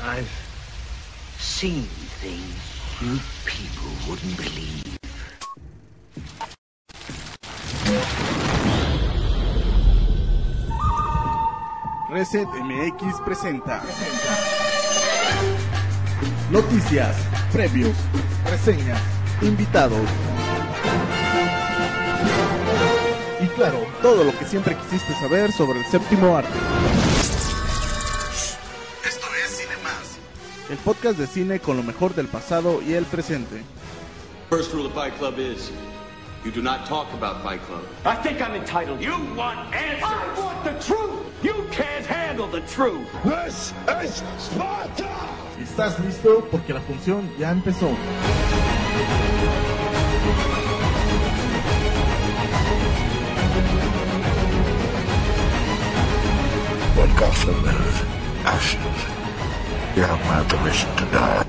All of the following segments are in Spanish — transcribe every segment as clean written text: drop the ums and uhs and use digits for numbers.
I've seen things you people wouldn't believe. Reset MX presenta noticias, previos, reseñas, invitados y claro, todo lo que siempre quisiste saber sobre el séptimo arte. Esto es Cinemás, el podcast de cine con lo mejor del pasado y el presente. First rule of Fight Club is you do not talk about Fight Club. I think I'm entitled. You want answers. I want the truth. You can't handle the truth. This is Sparta. ¿Estás listo? Porque la función ya empezó. When Gotham is ashes, you have my permission to die.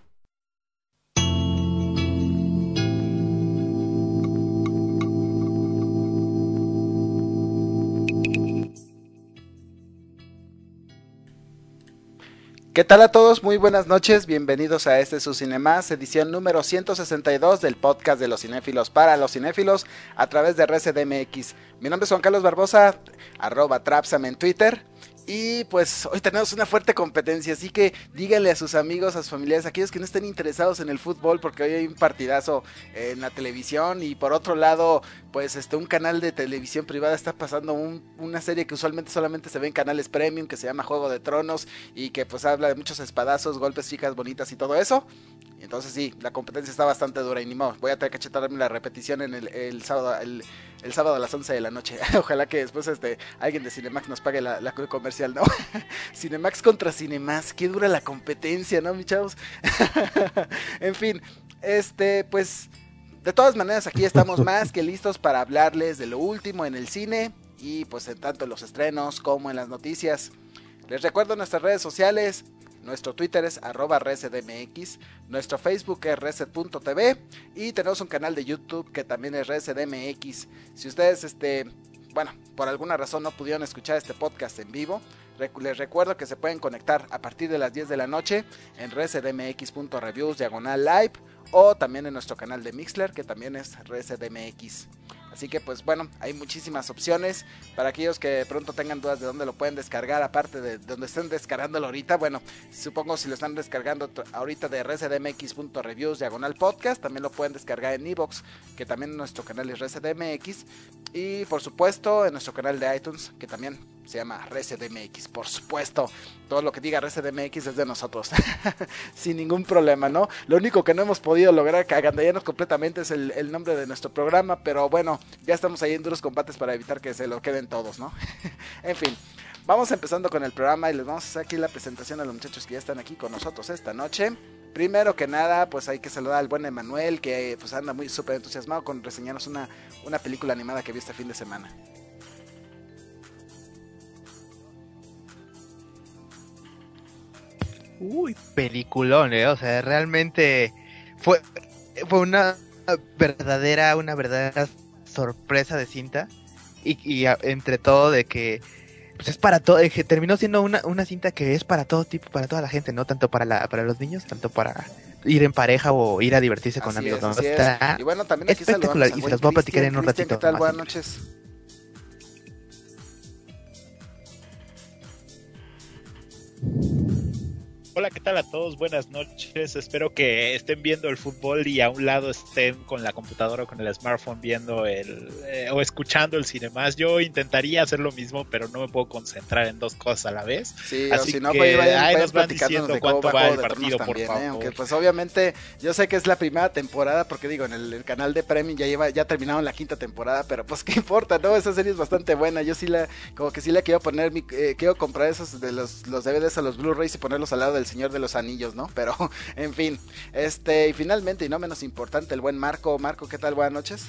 ¿Qué tal a todos? Muy buenas noches, bienvenidos a este su Cinemás, edición número 162 del podcast de los cinéfilos para los cinéfilos a través de RCDMX. Mi nombre es Juan Carlos Barbosa, @Trapsam en Twitter. Y pues hoy tenemos una fuerte competencia, así que díganle a sus amigos, a sus familiares, a aquellos que no estén interesados en el fútbol, porque hoy hay un partidazo en la televisión. Y por otro lado, pues un canal de televisión privada está pasando una serie que usualmente solamente se ve en canales premium, que se llama Juego de Tronos, y que pues habla de muchos espadazos, golpes, chicas bonitas y todo eso. Entonces sí, la competencia está bastante dura y ni modo, voy a tener que chetarme la repetición en el sábado a las 11 de la noche. Ojalá que después alguien de Cinemax nos pague la comercial, ¿no? Cinemax contra Cinemás, qué dura la competencia, ¿no, mis chavos? En fin, pues de todas maneras aquí estamos más que listos para hablarles de lo último en el cine y pues en tanto en los estrenos como en las noticias. Les recuerdo nuestras redes sociales. Nuestro Twitter es @ResetMX, nuestro Facebook es reset.tv y tenemos un canal de YouTube que también es ResetMX. Si ustedes, por alguna razón no pudieron escuchar este podcast en vivo, les recuerdo que se pueden conectar a partir de las 10 de la noche en resetmx.reviews/live o también en nuestro canal de Mixler que también es ResetMX. Así que pues bueno, hay muchísimas opciones para aquellos que de pronto tengan dudas de dónde lo pueden descargar, aparte de donde estén descargándolo ahorita. Bueno, supongo si lo están descargando ahorita de resetmx.reviews/podcast, también lo pueden descargar en iVoox, que también nuestro canal es ResetMX, y por supuesto en nuestro canal de iTunes, que también se llama ResetMX, por supuesto. Todo lo que diga ResetMX es de nosotros, sin ningún problema, ¿no? Lo único que no hemos podido lograr que agandallarnos completamente es el nombre de nuestro programa, pero bueno, ya estamos ahí en duros combates para evitar que se lo queden todos, ¿no? En fin, vamos empezando con el programa y les vamos a hacer aquí la presentación a los muchachos que ya están aquí con nosotros esta noche. Primero que nada, pues hay que saludar al buen Emanuel, que pues anda muy súper entusiasmado con reseñarnos una película animada que vi este fin de semana. Uy, peliculón, o sea, realmente fue una verdadera sorpresa de cinta y entre todo de que pues es para todo, que terminó siendo una cinta que es para todo tipo, para toda la gente, no tanto para los niños, tanto para ir en pareja o ir a divertirse con amigos, ¿no? Está y bueno, también aquí espectacular y se los voy a platicar en un ratito. ¿Qué tal? Buenas noches. Hola, ¿qué tal a todos? Buenas noches. Espero que estén viendo el fútbol y a un lado estén con la computadora o con el smartphone viendo o escuchando el Cinemás. Yo intentaría hacer lo mismo, pero no me puedo concentrar en dos cosas a la vez. Sí, así o si no, que pues ahí vayan nos van platicándonos diciendo de cuánto cómo va el Juego de partido, Tronos por también, favor. aunque pues obviamente yo sé que es la primera temporada, porque digo, en el canal de Premium ya terminaron la quinta temporada, pero pues qué importa, ¿no? Esa serie es bastante buena. Yo sí como que sí le quiero poner, quiero comprar esos de los DVDs a los Blu-rays y ponerlos al lado del Señor de los Anillos, ¿no? Pero en fin, y finalmente y no menos importante, el buen Marco. Marco, ¿qué tal? Buenas noches.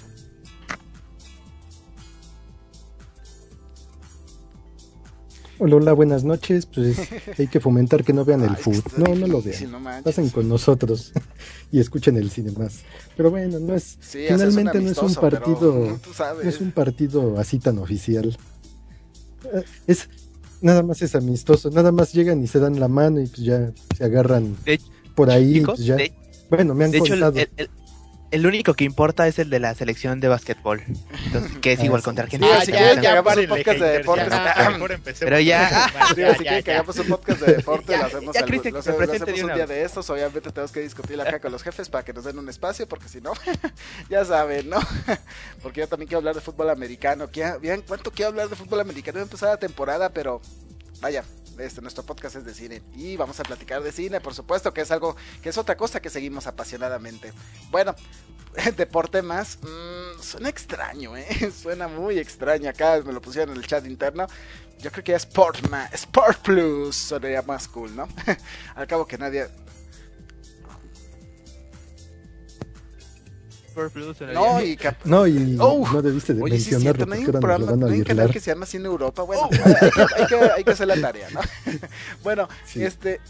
Hola, buenas noches. Pues hay que fomentar que no vean el fútbol. No lo vean. No pasen con nosotros y escuchen el cine más. Pero bueno, no es sí, finalmente no es un partido, pero, no es un partido así tan oficial. Es nada más es amistoso, nada más llegan y se dan la mano y pues ya se agarran por ahí, chicos, pues ya. Bueno, me han contado. De hecho, el único que importa es el de la selección de básquetbol. Entonces, que es igual contra Argentina. Si quieren que hagamos un podcast de deportes. Pero ya. Si quieren que hagamos un podcast de deportes, lo hacemos un día de estos. Obviamente tenemos que discutir acá con los jefes para que nos den un espacio, porque si no, ya saben, ¿no? Porque yo también quiero hablar de fútbol americano. Vean cuánto quiero hablar de fútbol americano. Voy a empezar la temporada, pero vaya. Nuestro podcast es de cine y vamos a platicar de cine, por supuesto, que es algo, que es otra cosa que seguimos apasionadamente. Bueno, deporte más, suena extraño, suena muy extraño. Acá me lo pusieron en el chat interno. Yo creo que Sport Plus sonaría más cool, ¿no? Al cabo que nadie... No debiste de mencionarlo, no hay un programa, no hay un canal que se llama Cine Europa. Bueno, hay que hacer la tarea, ¿no? Bueno, sí.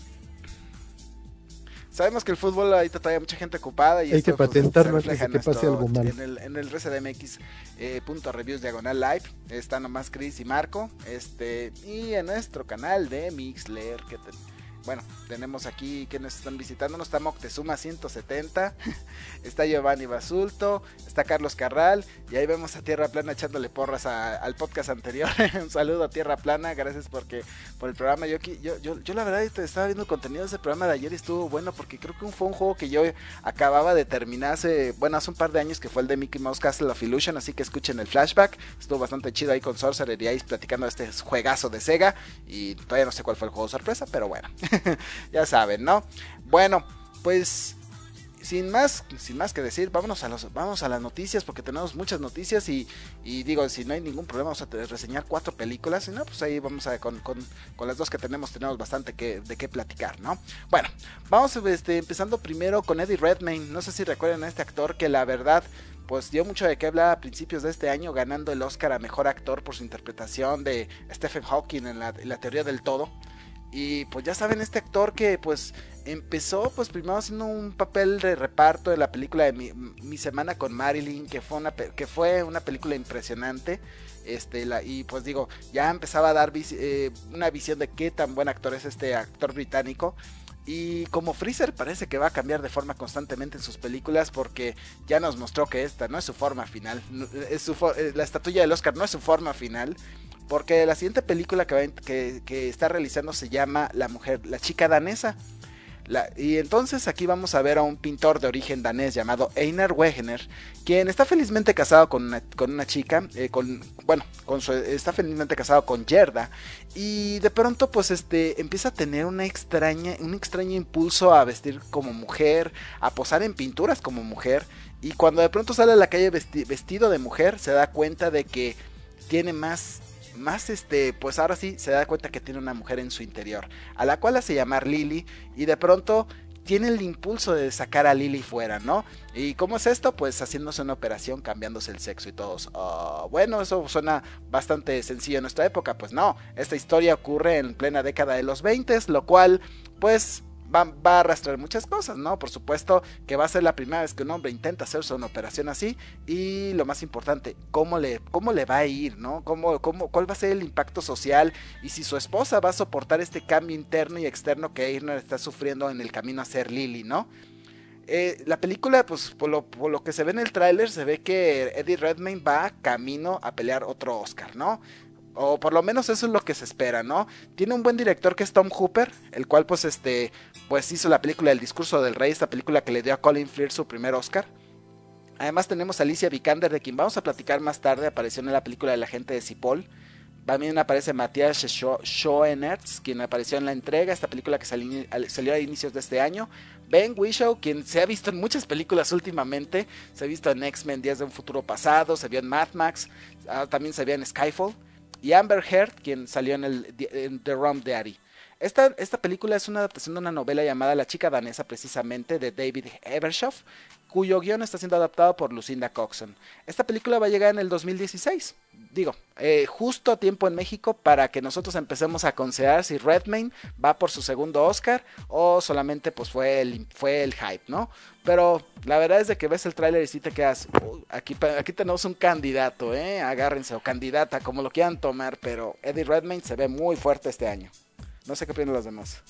Sabemos que el fútbol ahorita trae mucha gente ocupada y hay que patentarlo antes de que pase algo mal. En el RCDMX .reviews /live está nomás Chris y Marco, y en nuestro canal de Mixler bueno, tenemos aquí quienes están visitándonos. Está Moctezuma 170, está Giovanni Basulto, está Carlos Carral, y ahí vemos a Tierra Plana echándole porras al podcast anterior. Un saludo a Tierra Plana, gracias por el programa. Yo la verdad estaba viendo el contenido de ese programa de ayer y estuvo bueno, porque creo que fue un juego que yo acababa de terminar hace un par de años, que fue el de Mickey Mouse Castle of Illusion, así que escuchen el flashback. Estuvo bastante chido ahí con Sorcerer y Ice platicando de este juegazo de Sega, y todavía no sé cuál fue el juego sorpresa, pero bueno. Ya saben, ¿no? Bueno, pues sin más que decir, vamos a las noticias, porque tenemos muchas noticias y digo, si no hay ningún problema vamos a reseñar 4 películas, y no, pues ahí vamos a con las 2 que tenemos bastante de qué platicar, ¿no? Bueno, vamos empezando primero con Eddie Redmayne. No sé si recuerdan a este actor que la verdad pues dio mucho de qué hablar a principios de este año, ganando el Oscar a Mejor Actor por su interpretación de Stephen Hawking en la teoría del todo. Y pues ya saben, este actor que pues empezó pues primero haciendo un papel de reparto de la película de Mi Semana con Marilyn, que fue una película impresionante, y pues digo, ya empezaba a dar una visión de qué tan buen actor es este actor británico. Y como Freezer parece que va a cambiar de forma constantemente en sus películas, porque ya nos mostró que esta no es su forma final, la estatuilla del Oscar no es su forma final, porque la siguiente película que está realizando se llama La chica danesa. Y entonces aquí vamos a ver a un pintor de origen danés llamado Einar Wegener, quien está felizmente casado con una chica, está felizmente casado con Gerda, y de pronto pues empieza a tener un extraño impulso a vestir como mujer, a posar en pinturas como mujer, y cuando de pronto sale a la calle vestido de mujer, se da cuenta de que tiene pues ahora sí se da cuenta que tiene una mujer en su interior, a la cual hace llamar Lily, y de pronto tiene el impulso de sacar a Lily fuera, ¿no? ¿Y cómo es esto? Pues haciéndose una operación, cambiándose el sexo y todos. Bueno, eso suena bastante sencillo en nuestra época. Pues no, esta historia ocurre en plena década de los 20, lo cual pues va a arrastrar muchas cosas, ¿no? Por supuesto que va a ser la primera vez que un hombre intenta hacerse una operación así, y lo más importante, cómo le va a ir, ¿no? ¿Cuál va a ser el impacto social? Y si su esposa va a soportar este cambio interno y externo que Einar está sufriendo en el camino a ser Lily, ¿no? La película, pues por lo que se ve en el tráiler, se ve que Eddie Redmayne va camino a pelear otro Oscar, ¿no? O por lo menos eso es lo que se espera, ¿no? Tiene un buen director que es Tom Hooper, el cual pues hizo la película El Discurso del Rey, esta película que le dio a Colin Firth su primer Oscar. Además tenemos a Alicia Vikander, de quien vamos a platicar más tarde, apareció en la película El Agente de Cipoll. También aparece Matthias Schoenertz, quien apareció en La Entrega, esta película que salió a inicios de este año. Ben Whishaw, quien se ha visto en muchas películas últimamente, se ha visto en X-Men Días de un Futuro Pasado, se vio en Mad Max, también se vio en Skyfall. Y Amber Heard, quien salió en The Rum Daddy. Esta película es una adaptación de una novela llamada La chica danesa, precisamente, de David Ebershoff, cuyo guión está siendo adaptado por Lucinda Coxon. Esta película va a llegar en el 2016, justo a tiempo en México para que nosotros empecemos a considerar si Redmayne va por su segundo Oscar o solamente pues fue el hype, ¿no? Pero la verdad es de que ves el tráiler y sí te quedas, aquí tenemos un candidato, agárrense, o candidata, como lo quieran tomar, pero Eddie Redmayne se ve muy fuerte este año. No sé qué opinan los demás.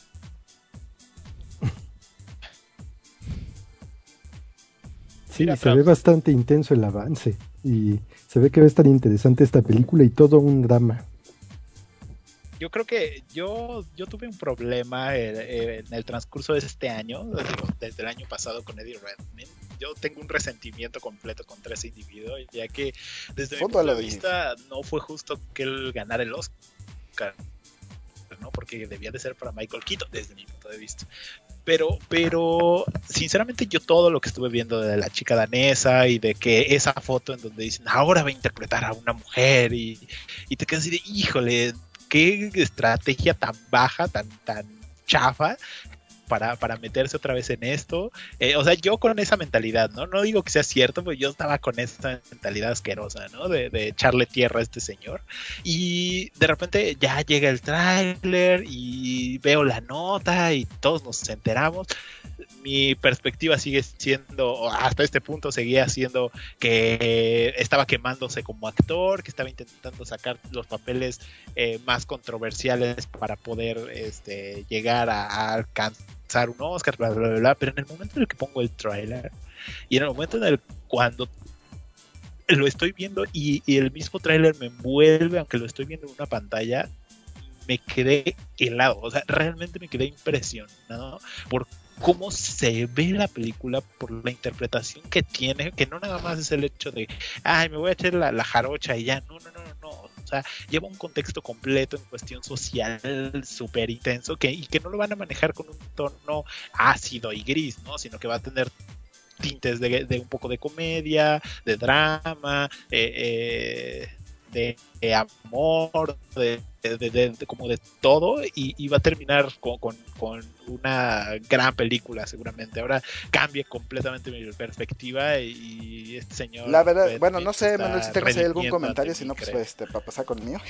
Sí, se ve bastante intenso el avance y se ve que va a estar interesante esta película y todo un drama. Yo creo que yo tuve un problema en el transcurso de este año, desde el año pasado con Eddie Redmayne. Yo tengo un resentimiento completo contra ese individuo, ya que desde mi punto de vista no fue justo que él ganara el Oscar, ¿no? Porque debía de ser para Michael Keaton desde mi punto de vista. Pero sinceramente yo todo lo que estuve viendo de La chica danesa y de que esa foto en donde dicen ahora va a interpretar a una mujer y te quedas así de híjole, qué estrategia tan baja, tan chafa para meterse otra vez en esto. O sea, yo con esa mentalidad, no digo que sea cierto, pero yo estaba con esa mentalidad asquerosa, ¿no? De echarle tierra a este señor. Y de repente ya llega el tráiler y veo la nota y todos nos enteramos. Mi perspectiva sigue siendo, hasta este punto seguía siendo que estaba quemándose como actor, que estaba intentando sacar los papeles más controversiales para poder llegar a alcanzar un Oscar, bla, bla, bla, bla. Pero en el momento en el que pongo el tráiler y en el momento en el cuando lo estoy viendo y el mismo tráiler me envuelve, aunque lo estoy viendo en una pantalla, me quedé helado, o sea, realmente me quedé impresionado por cómo se ve la película, por la interpretación que tiene, que no nada más es el hecho de, me voy a echar la jarocha y ya, no, o sea, lleva un contexto completo en cuestión social súper intenso y que no lo van a manejar con un tono ácido y gris, ¿no? Sino que va a tener tintes de un poco de comedia, de drama, de amor, de como de todo, y va a terminar con una gran película seguramente. Ahora cambia completamente mi perspectiva y este señor, la verdad, bueno, no sé, Manuel, si tengas ahí algún comentario, si no, pues para pasar con el mío.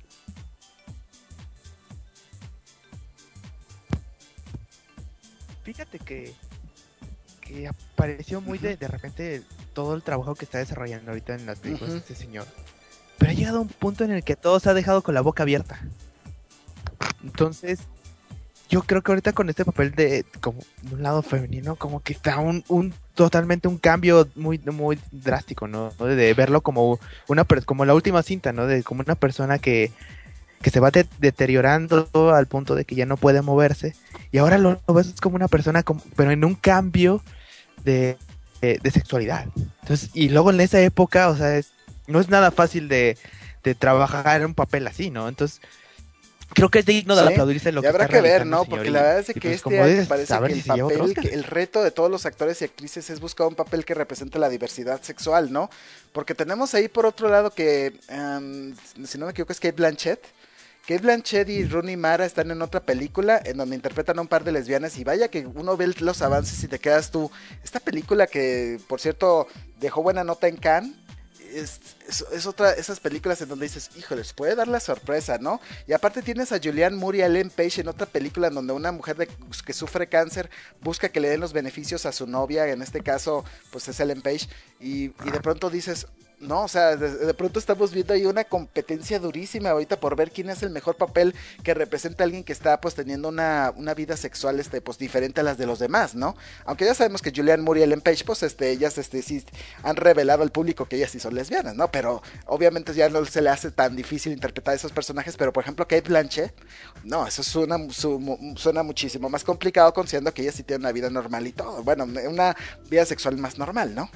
Fíjate que apareció muy de repente todo el trabajo que está desarrollando ahorita en las películas de este señor. Pero ha llegado a un punto en el que todo se ha dejado con la boca abierta. Entonces, yo creo que ahorita con este papel de un lado femenino, como que está totalmente un cambio muy, muy drástico, ¿no? De verlo como como la última cinta, ¿no? De como una persona que se va deteriorando al punto de que ya no puede moverse. Y ahora lo ves como una persona, pero en un cambio de sexualidad. Entonces, y luego en esa época, o sea, no es nada fácil de trabajar en un papel así, ¿no? Entonces, creo que es digno de aplaudirse lo que habrá está que ver, realizando, ¿no? Porque la verdad es de que pues, este año dices, parece que el papel, el reto de todos los actores y actrices es buscar un papel que represente la diversidad sexual, ¿no? Porque tenemos ahí por otro lado que, si no me equivoco, es Cate Blanchett. Cate Blanchett y Rooney Mara están en otra película en donde interpretan a un par de lesbianas y vaya que uno ve los avances y te quedas tú. Esta película que, por cierto, dejó buena nota en Cannes, es otra esas películas en donde dices, híjoles, puede dar la sorpresa, ¿no? Y aparte tienes a Julianne Moore y a Ellen Page en otra película en donde una mujer que sufre cáncer busca que le den los beneficios a su novia, en este caso pues es Ellen Page, y de pronto dices, no, o sea, de pronto estamos viendo ahí una competencia durísima ahorita por ver quién es el mejor papel que representa a alguien que está pues teniendo una vida sexual pues diferente a las de los demás, ¿no? Aunque ya sabemos que Julianne Moore y Ellen Page pues ellas sí han revelado al público que ellas sí son lesbianas, ¿no? Pero obviamente ya no se le hace tan difícil interpretar a esos personajes, pero por ejemplo Cate Blanchett, no, eso suena muchísimo más complicado considerando que ella sí tiene una vida normal y todo, bueno, una vida sexual más normal, ¿no?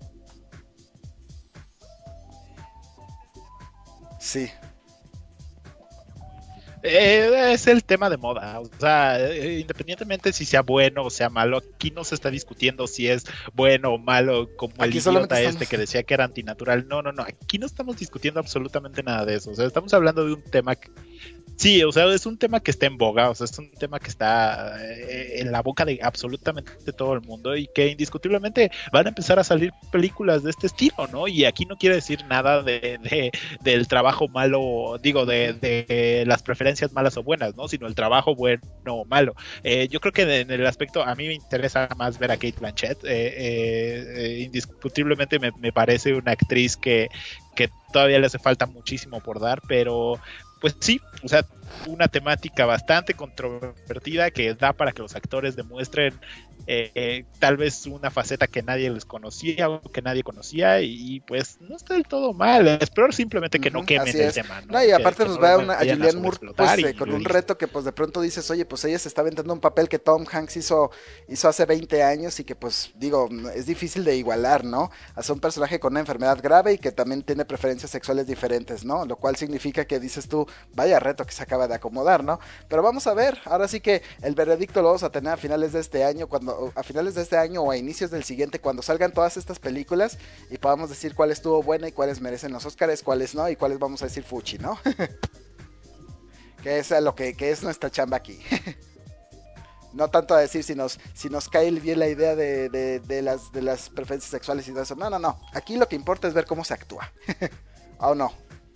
Sí. Es el tema de moda, o sea, independientemente si sea bueno o sea malo, aquí no se está discutiendo si es bueno o malo, como aquí el idiota que decía que era antinatural. No, aquí no estamos discutiendo absolutamente nada de eso, o sea, estamos hablando de un tema Sí, o sea, es un tema que está en boga, o sea, es un tema que está en la boca de absolutamente todo el mundo y que indiscutiblemente van a empezar a salir películas de este estilo, ¿no? Y aquí no quiere decir nada del trabajo malo, digo, de las preferencias malas o buenas, ¿no? Sino el trabajo bueno o malo. Yo creo que en el aspecto, a mí me interesa más ver a Cate Blanchett, indiscutiblemente me parece una actriz que todavía le hace falta muchísimo por dar, pero pues sí, o sea, una temática bastante controvertida que da para que los actores demuestren tal vez una faceta que nadie les conocía o que nadie conocía y pues no está del todo mal, espero simplemente que no quemen el tema, ¿no? No, y aparte pues va a Julianne Moore pues, con un reto que pues de pronto dices, oye, pues ella se está aventando un papel que Tom Hanks hizo hace 20 años y que pues digo, es difícil de igualar, ¿no? Hacer un personaje con una enfermedad grave y que también tiene preferencias sexuales diferentes, ¿no? Lo cual significa que dices tú, vaya reto que se acaba de acomodar, ¿no? Pero vamos a ver, ahora sí que el veredicto lo vamos a tener a finales de este año, o a inicios del siguiente, cuando salgan todas estas películas y podamos decir cuál estuvo buena y cuáles merecen los Óscares, cuáles no y cuáles vamos a decir fuchi, ¿no? Que es lo que es nuestra chamba aquí. No tanto a decir si nos cae bien la idea de las preferencias sexuales y todo eso. No. Aquí lo que importa es ver cómo se actúa. ¿O no?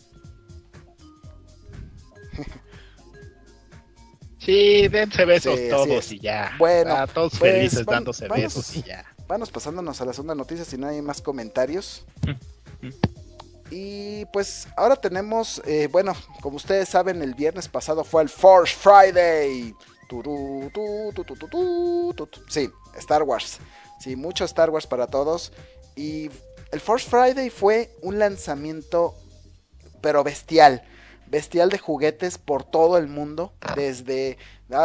Sí, dense besos todos y ya. Bueno, todos pues, felices dándose besos y ya. Vamos pasándonos a la segunda noticia si no hay más comentarios. Y pues ahora tenemos, bueno, como ustedes saben, el viernes pasado fue el Force Friday. Sí, Star Wars. Sí, mucho Star Wars para todos. Y el Force Friday fue un lanzamiento, pero bestial de juguetes por todo el mundo, desde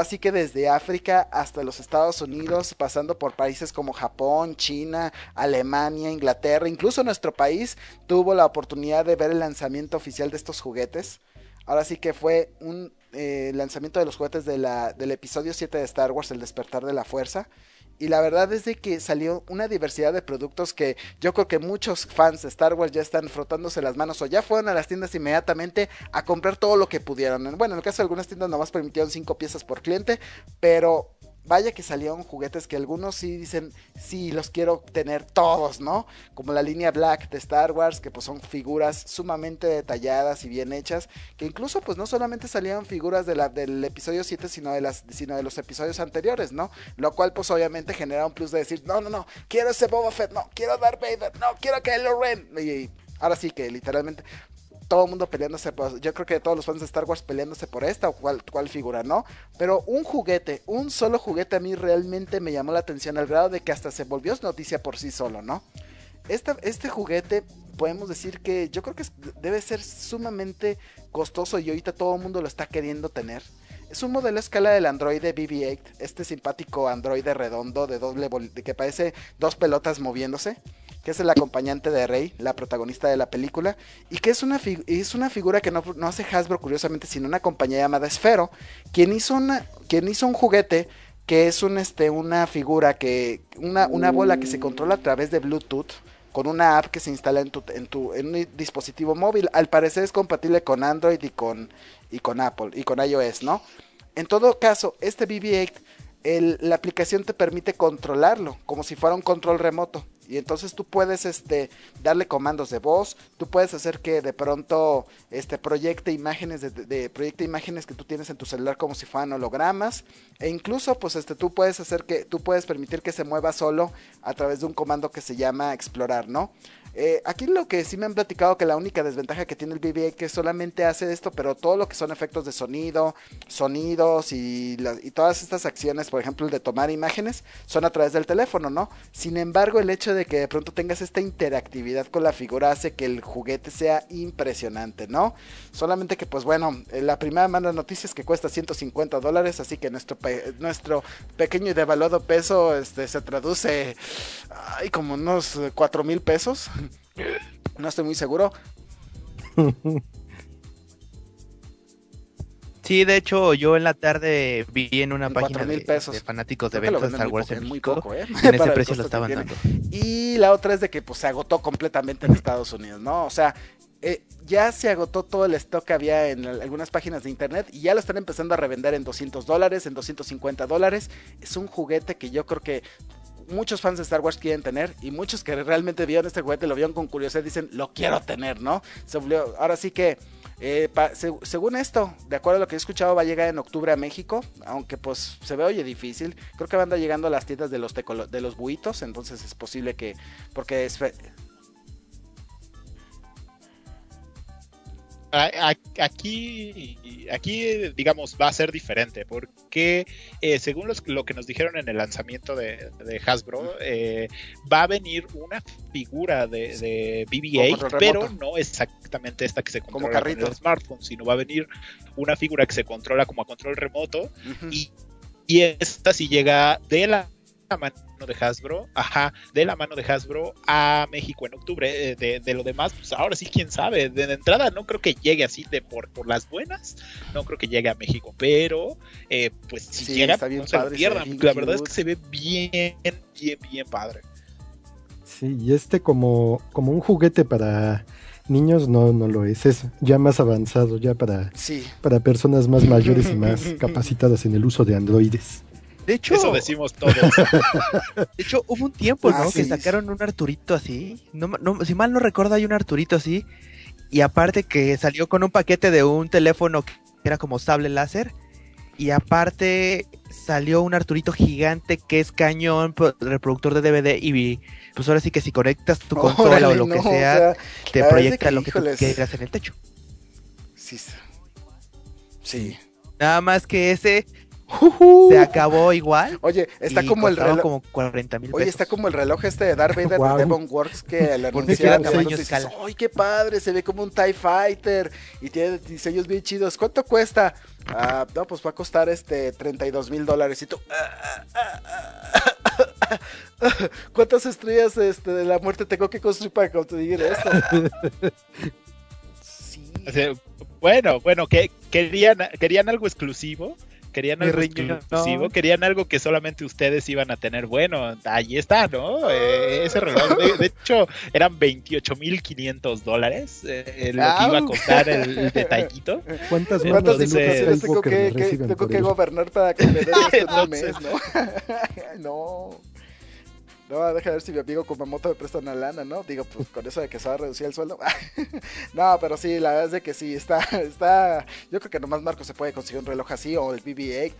África hasta los Estados Unidos, pasando por países como Japón, China, Alemania, Inglaterra, incluso nuestro país tuvo la oportunidad de ver el lanzamiento oficial de estos juguetes. Ahora sí que fue un lanzamiento de los juguetes del episodio 7 de Star Wars, El Despertar de la Fuerza. Y la verdad es de que salió una diversidad de productos que yo creo que muchos fans de Star Wars ya están frotándose las manos o ya fueron a las tiendas inmediatamente a comprar todo lo que pudieron. Bueno, en el caso de algunas tiendas nomás permitieron 5 piezas por cliente, pero vaya que salieron juguetes que algunos sí dicen, sí, los quiero tener todos, ¿no? Como la línea Black de Star Wars, que pues son figuras sumamente detalladas y bien hechas, que incluso pues no solamente salieron figuras del episodio 7, sino de los episodios anteriores, ¿no? Lo cual pues obviamente genera un plus de decir, no, quiero ese Boba Fett, no, quiero Darth Vader, no, quiero Kylo Ren. Y ahora sí que literalmente todo el mundo peleándose, yo creo que todos los fans de Star Wars peleándose por esta o cuál figura, ¿no? Pero un solo juguete a mí realmente me llamó la atención al grado de que hasta se volvió noticia por sí solo, ¿no? Este juguete podemos decir que yo creo que debe ser sumamente costoso y ahorita todo el mundo lo está queriendo tener. Es un modelo a escala del androide BB-8, este simpático androide redondo que parece dos pelotas moviéndose, que es el acompañante de Rey, la protagonista de la película, y que es una figura que no hace Hasbro curiosamente, sino una compañía llamada Sphero, quien hizo un juguete que es una figura una bola que se controla a través de Bluetooth, con una app que se instala en un dispositivo móvil. Al parecer es compatible con Android y con Apple y con iOS, ¿no? En todo caso, este BB-8, la aplicación te permite controlarlo como si fuera un control remoto. Y entonces tú puedes darle comandos de voz, tú puedes hacer que de pronto proyecte imágenes proyecte imágenes que tú tienes en tu celular como si fueran hologramas, e incluso pues tú puedes permitir que se mueva solo a través de un comando que se llama explorar, ¿no? Aquí lo que sí me han platicado que la única desventaja que tiene el BB-8 que solamente hace esto, pero todo lo que son efectos de sonidos y todas estas acciones, por ejemplo el de tomar imágenes, son a través del teléfono, ¿no? Sin embargo, el hecho de que de pronto tengas esta interactividad con la figura hace que el juguete sea impresionante, ¿no? Solamente que pues bueno, la primera mala noticia es que cuesta $150, así que nuestro pequeño y devaluado peso se traduce como unos 4,000 pesos. No estoy muy seguro. Sí, de hecho, yo en la tarde vi en una página de fanáticos de eventos de Star Wars en muy poco, en ese precio lo estaban dando. Y la otra es de que pues se agotó completamente en Estados Unidos, ¿no? O sea, ya se agotó todo el stock que había en algunas páginas de internet y ya lo están empezando a revender en $200, en $250. Es un juguete que yo creo que muchos fans de Star Wars quieren tener, y muchos que realmente vieron este juguete, lo vieron con curiosidad, dicen, lo quiero tener, ¿no? Ahora sí que, según esto, de acuerdo a lo que he escuchado, va a llegar en octubre a México, aunque pues se ve oye difícil. Creo que van a andar llegando a las tiendas de los buitos, entonces es posible que, porque es... Aquí, digamos, va a ser diferente, porque según lo que nos dijeron en el lanzamiento de Hasbro, va a venir una figura de BB-8, pero no exactamente esta que se controla con el smartphone, sino va a venir una figura que se controla como a control remoto, y esta sí llega de la mano de Hasbro, a México en octubre. De lo demás, pues ahora sí, quién sabe. De entrada no creo que llegue así por las buenas, no creo que llegue a México, pero pues si llega, no se lo pierdan. La verdad es que se ve bien padre. Sí, y como un juguete para niños no lo es ya más avanzado, ya para personas más mayores y más capacitadas en el uso de androides. De hecho, eso decimos todos. De hecho, hubo un tiempo, ¿no? Que sacaron un Arturito así. No, si mal no recuerdo, hay un Arturito así. Y aparte que salió con un paquete de un teléfono que era como sable láser. Y aparte salió un Arturito gigante que es cañón, reproductor de DVD. Y pues ahora sí que si conectas tu consola o lo que sea, te proyecta lo que tú quieras en el techo. Sí. Nada más que ese... se acabó igual. Oye, está como el reloj, como 40,000 pesos. Oye, está como el reloj de Darth Vader de Devon Works que le anunciaron. ¡Ay, qué padre! Se ve como un TIE Fighter y tiene diseños bien chidos. ¿Cuánto cuesta? No, pues va a costar $32,000. Y tú, ¿cuántas estrellas de la muerte tengo que construir para conseguir esto? Sí. O sea, bueno, que querían algo exclusivo. Querían algo que solamente ustedes iban a tener. Bueno, ahí está, ¿no? Ese reloj, de hecho, eran $28,500 lo que iba a costar el detallito. ¿Cuántas veces tengo que gobernar para que me den esto en un mes, no? No, deja ver si mi amigo Kumamoto me presta una lana, ¿no? Digo, pues con eso de que se va a reducir el sueldo. No, pero sí, la verdad es de que sí, está... Yo creo que nomás Marco se puede conseguir un reloj así o el BB-8.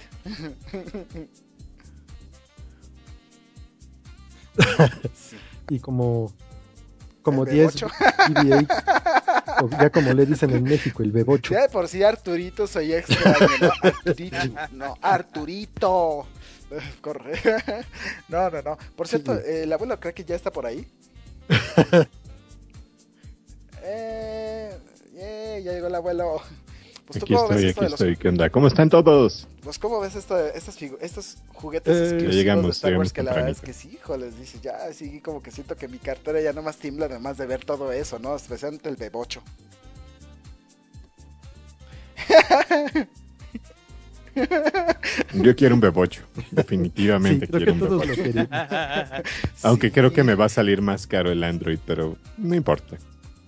Y como 10 BB-8, o ya como le dicen en México, el Bebocho. Ya de por sí Arturito soy extraño, ¿no? Arturito. Corre. No. Por cierto, el abuelo cree que ya está por ahí. Ya llegó el abuelo. Pues, aquí estoy. ¿Qué onda? ¿Cómo están todos? Pues, ¿cómo ves estos juguetes exclusivos de Star Wars? Que la verdad es que sí, híjoles, dice, ya, sí, como que siento que mi cartera ya nomás tiembla además de ver todo eso, ¿no? Especialmente el Bebocho. Yo quiero un Bebocho, definitivamente quiero un Bebocho. Aunque creo que me va a salir más caro el Android, pero no importa.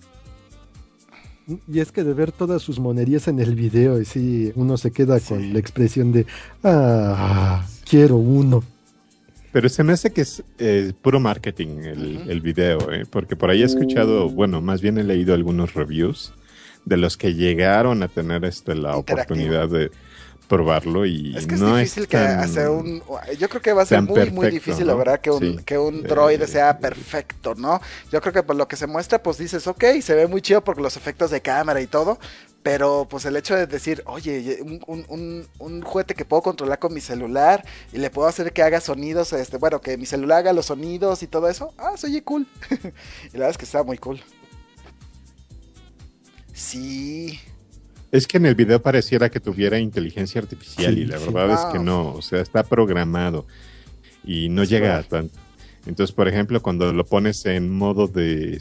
Y es que de ver todas sus monerías en el video, y sí, uno se queda con la expresión de quiero uno. Pero se me hace que es puro marketing el video, porque por ahí he escuchado, bueno, más bien he leído algunos reviews de los que llegaron a tener la oportunidad de probarlo, y es que no es difícil hacer yo creo que va a ser muy difícil lograr que un droide sea perfecto, ¿no? Yo creo que por lo que se muestra, pues dices, ok, se ve muy chido por los efectos de cámara y todo, pero pues el hecho de decir, oye, un juguete que puedo controlar con mi celular y le puedo hacer que haga sonidos, que mi celular haga los sonidos y todo eso, se oye cool. Y la verdad es que está muy cool. Sí. Es que en el video pareciera que tuviera inteligencia artificial, y la verdad es que no, o sea, está programado y no llega a tanto. Entonces, por ejemplo, cuando lo pones en modo de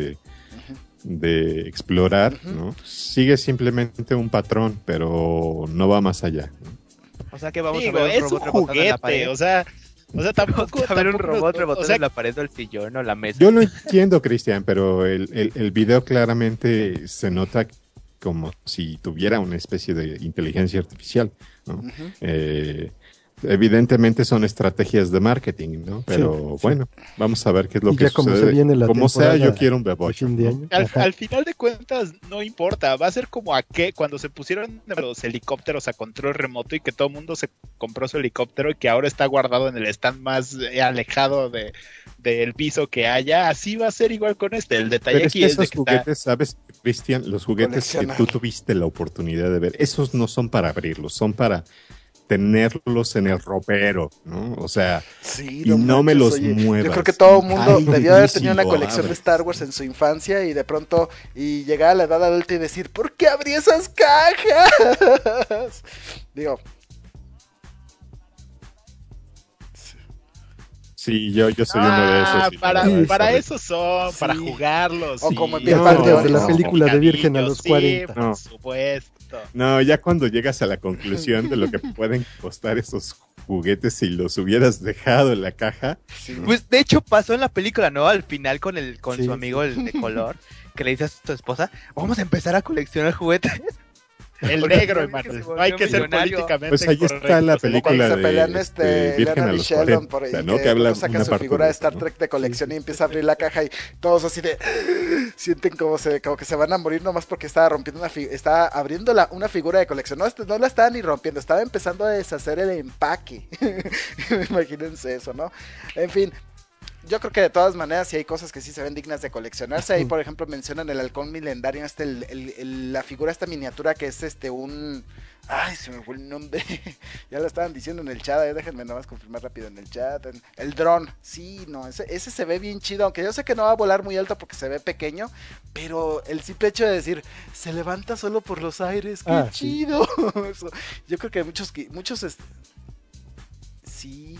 explorar, ¿no? Sigue simplemente un patrón, pero no va más allá, ¿no? O sea que vamos a ver es un juguete, o sea, O sea, tampoco... A ver, un robot rebotando en la pared o el sillón o la mesa. Yo lo entiendo, Cristian, pero el video claramente se nota como si tuviera una especie de inteligencia artificial, ¿no? Evidentemente son estrategias de marketing, ¿no? Pero bueno, vamos a ver qué es lo que como sucede. Se viene la como sea, yo quiero un bebocho. ¿No? Al final de cuentas, no importa. Va a ser como cuando se pusieron los helicópteros a control remoto y que todo el mundo se compró su helicóptero y que ahora está guardado en el stand más alejado del piso que haya. Así va a ser igual con este. El detalle aquí es esos juguetes, ¿sabes, Cristian? Los juguetes que tú tuviste la oportunidad de ver, esos no son para abrirlos, son para tenerlos en el ropero, ¿no? O sea, sí, y no me los muevas. Yo creo que todo el mundo debió haber tenido una colección de Star Wars en su infancia y de pronto llegar a la edad adulta y decir, ¿por qué abrí esas cajas? Digo. Sí, yo soy uno de esos. Para eso son, para jugarlos. O como de la película de Virgen a los 40. Por supuesto. No, ya cuando llegas a la conclusión de lo que pueden costar esos juguetes si los hubieras dejado en la caja. Sí. Pues de hecho pasó en la película, ¿no? Al final con su amigo el de color, que le dice a su esposa, vamos a empezar a coleccionar juguetes. El negro, hermano. No hay que ser políticamente pues ahí correcto. Está la película se pelean Virgen a los 40, por ahí, ¿no? Que habla saca su figura de Star Trek de colección y empieza a abrir la caja y todos así de sienten como que se van a morir nomás porque estaba rompiendo estaba abriendo una figura de colección. No la estaba ni rompiendo, estaba empezando a deshacer el empaque. Imagínense eso, ¿no? En fin. Yo creo que de todas maneras sí hay cosas que sí se ven dignas de coleccionarse. Ahí, por ejemplo, mencionan el halcón milenario, la figura, esta miniatura que es un... Ay, se me fue el nombre. Ya lo estaban diciendo en el chat, déjenme nomás confirmar rápido en el chat. El dron, sí, no, ese se ve bien chido, aunque yo sé que no va a volar muy alto porque se ve pequeño, pero el simple hecho de decir, se levanta solo por los aires, qué chido. Sí. Eso, yo creo que muchos sí...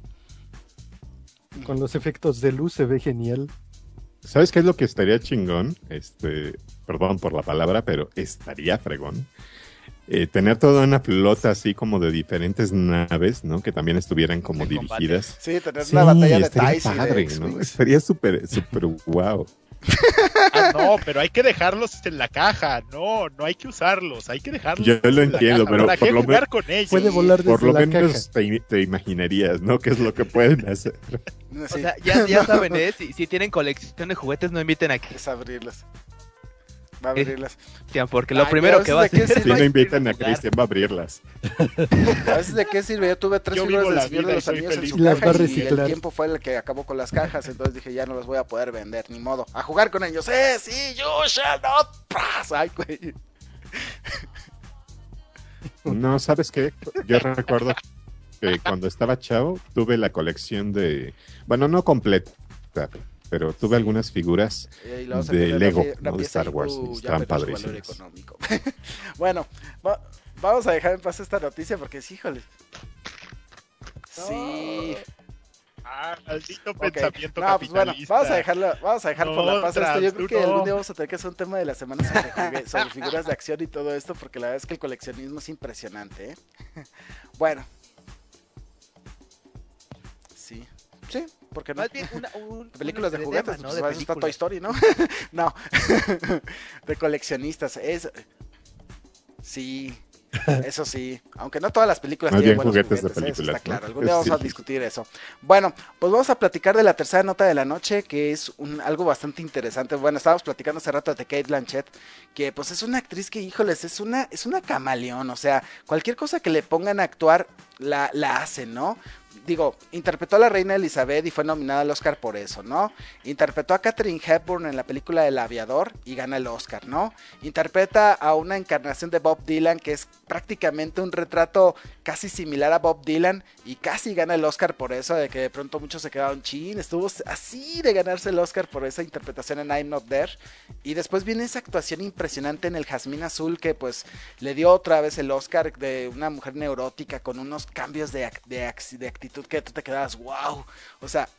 Con los efectos de luz se ve genial. ¿Sabes qué es lo que estaría chingón? Perdón por la palabra, pero estaría fregón. Tener toda una flota así como de diferentes naves, ¿no? Que también estuvieran como dirigidas. Sí, tener una batalla de TIEs padre, ¿no? Estaría súper wow. No, pero hay que dejarlos en la caja. No hay que usarlos. Hay que dejarlos. Yo lo entiendo, pero ¿para qué jugar con ellos? Puede volar desde por lo la menos te imaginarías, ¿no? ¿Qué es lo que pueden hacer? Sí. O sea, ya saben, si tienen colección de juguetes, no inviten aquí. Es abrirlas. Va a abrirlas. Porque lo primero que va a hacer... Si no invitan a Cristian, va a abrirlas. A veces de qué sirve. Yo tuve 3 figuras del Señor de los Anillos en su caja y el tiempo fue el que acabó con las cajas. Entonces dije, ya no los voy a poder vender, ni modo. A jugar con ellos. Sí, you shall not pass. Ay, güey. No, ¿sabes qué? Yo recuerdo que cuando estaba chavo tuve la colección de... Bueno, no completa, pero tuve algunas figuras de Lego, ¿no? De Star Wars. Están padrísimas. Bueno, vamos a dejar en paz esta noticia porque sí, híjole. Sí. Maldito pensamiento capitalista. Pues bueno, vamos a dejar por la paz esto. Yo creo que algún día vamos a tener que hacer un tema de la semana sobre figuras de acción y todo esto, porque la verdad es que el coleccionismo es impresionante, ¿eh? Bueno. Sí, porque no. Más bien películas de juguetes, ¿no? Pues eso está Toy Story, ¿no? No. De coleccionistas. Sí. Eso sí, aunque no todas las películas tienen buenos juguetes de películas, está claro. ¿no? Algún día vamos a discutir eso. Bueno, pues vamos a platicar de la tercera nota de la noche, que es algo bastante interesante. Bueno, estábamos platicando hace rato de Cate Blanchett, que pues es una actriz que, híjoles, es una camaleón. O sea, cualquier cosa que le pongan a actuar la hace, ¿no? Digo, interpretó a la reina Elizabeth y fue nominada al Oscar por eso, ¿no? Interpretó a Katharine Hepburn en la película El Aviador y gana el Oscar, ¿no? Interpreta a una encarnación de Bob Dylan que es prácticamente un retrato casi similar a Bob Dylan y casi gana el Oscar por eso, de que de pronto muchos se quedaron estuvo así de ganarse el Oscar por esa interpretación en I'm Not There. Y después viene esa actuación impresionante en El Jazmín Azul que pues le dio otra vez el Oscar de una mujer neurótica con unos cambios de actitud que tú te quedabas wow, o sea,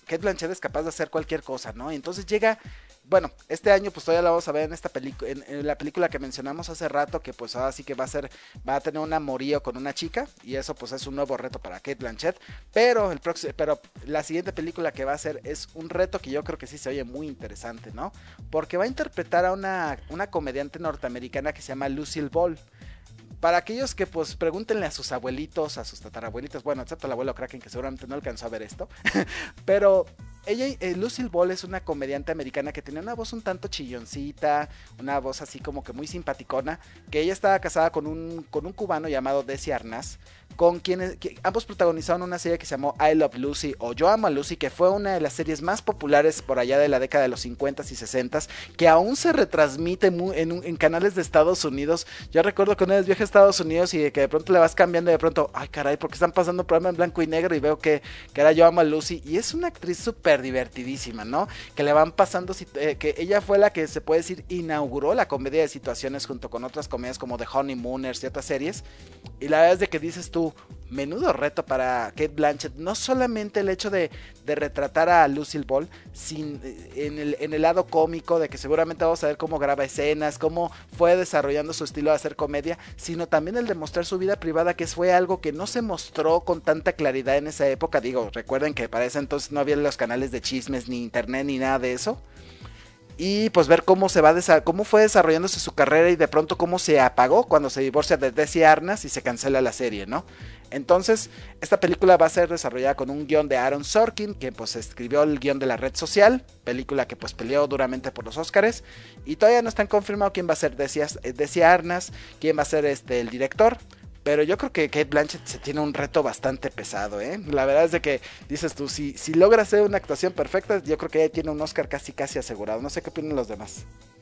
Cate Blanchett es capaz de hacer cualquier cosa, ¿no? Y entonces llega, bueno, este año pues todavía la vamos a ver en esta película, en la película que mencionamos hace rato, que pues ahora sí que va a tener un amorío con una chica, y eso pues es un nuevo reto para Cate Blanchett, pero la siguiente película que va a hacer es un reto que yo creo que sí se oye muy interesante, ¿no? Porque va a interpretar a una comediante norteamericana que se llama Lucille Ball. Para aquellos que pues pregúntenle a sus abuelitos, a sus tatarabuelitos, bueno, excepto el abuelo Kraken que seguramente no alcanzó a ver esto, pero ella, Lucille Ball es una comediante americana que tiene una voz un tanto chilloncita, una voz así como que muy simpaticona, que ella estaba casada con un cubano llamado Desi Arnaz, con quienes ambos protagonizaron una serie que se llamó I Love Lucy o Yo Amo a Lucy, que fue una de las series más populares por allá de la década de los 50s y 60s, que aún se retransmite en canales de Estados Unidos. Yo recuerdo que una vez viajé a Estados Unidos y que de pronto le vas cambiando y de pronto, ay caray, porque están pasando un programa en blanco y negro y veo que era Yo Amo a Lucy, y es una actriz súper divertidísima, ¿no? Que le van pasando, que ella fue la que se puede decir inauguró la comedia de situaciones junto con otras comedias como The Honeymooners y otras series, y la verdad es de que dices tú, menudo reto para Cate Blanchett, no solamente el hecho de retratar a Lucille Ball en el lado cómico, de que seguramente vamos a ver cómo graba escenas, cómo fue desarrollando su estilo de hacer comedia, sino también el de mostrar su vida privada, que fue algo que no se mostró con tanta claridad en esa época. Digo, recuerden que para ese entonces no había los canales de chismes, ni internet, ni nada de eso. Y pues ver cómo fue desarrollándose su carrera y de pronto cómo se apagó cuando se divorcia de Desi Arnaz y se cancela la serie, ¿no? Entonces, esta película va a ser desarrollada con un guión de Aaron Sorkin, que pues escribió el guión de La Red Social, película que pues peleó duramente por los Óscares, y todavía no están confirmados quién va a ser Desi Arnaz, quién va a ser el director. Pero yo creo que Cate Blanchett se tiene un reto bastante pesado, ¿eh? La verdad es de que, dices tú, si logra hacer una actuación perfecta, yo creo que ella tiene un Oscar casi asegurado. No sé qué opinan los demás.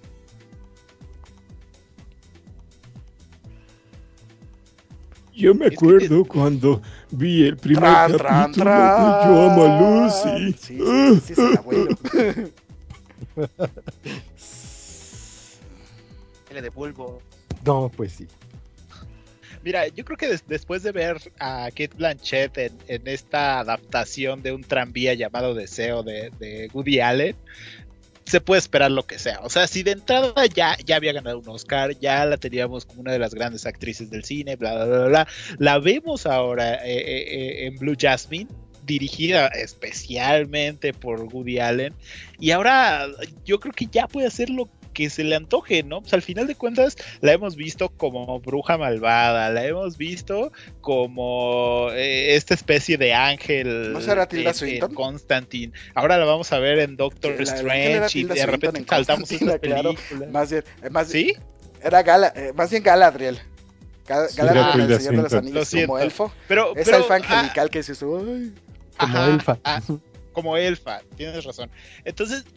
Yo me acuerdo cuando vi el primer capítulo de Yo Amo a Lucy. Sí, es el abuelo. Le devuelvo. No, pues sí. Mira, yo creo que después de ver a Cate Blanchett en esta adaptación de un tranvía llamado Deseo de Woody Allen, se puede esperar lo que sea. O sea, si de entrada ya había ganado un Oscar, ya la teníamos como una de las grandes actrices del cine, bla, bla, bla, bla. La vemos ahora en Blue Jasmine, dirigida especialmente por Woody Allen, y ahora yo creo que ya puede hacer lo que se le antoje, ¿no? Pues al final de cuentas la hemos visto como bruja malvada, la hemos visto como esta especie de ángel. ¿No será Tilda Swinton? En Constantine. Ahora la vamos a ver en Doctor Strange y de repente saltamos esta película. Claro. Más bien, ¿sí? Era más bien Galadriel. Galadriel en El Señor de los Anillos como elfo. Pero elfa angelical que dices, uy. Como elfa. Como elfa, tienes razón. Entonces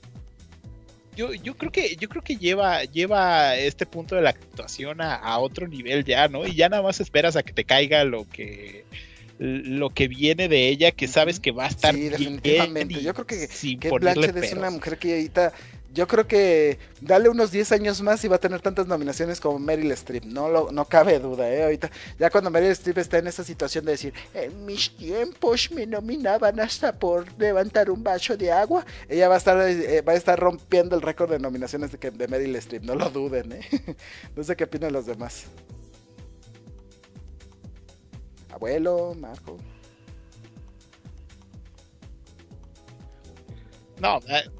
yo creo que lleva este punto de la actuación a otro nivel ya, ¿no? Y ya nada más esperas a que te caiga lo que viene de ella, que sabes que va a estar bien. Sí, definitivamente. Yo creo que Cate Blanchett es una mujer que ahorita, yo creo que dale unos 10 años más y va a tener tantas nominaciones como Meryl Streep, no cabe duda, ahorita, ya cuando Meryl Streep está en esa situación de decir, en mis tiempos me nominaban hasta por levantar un vaso de agua, ella va a estar rompiendo el récord de nominaciones de Meryl Streep, no lo duden, no sé qué opinan los demás. Abuelo, Marco. No,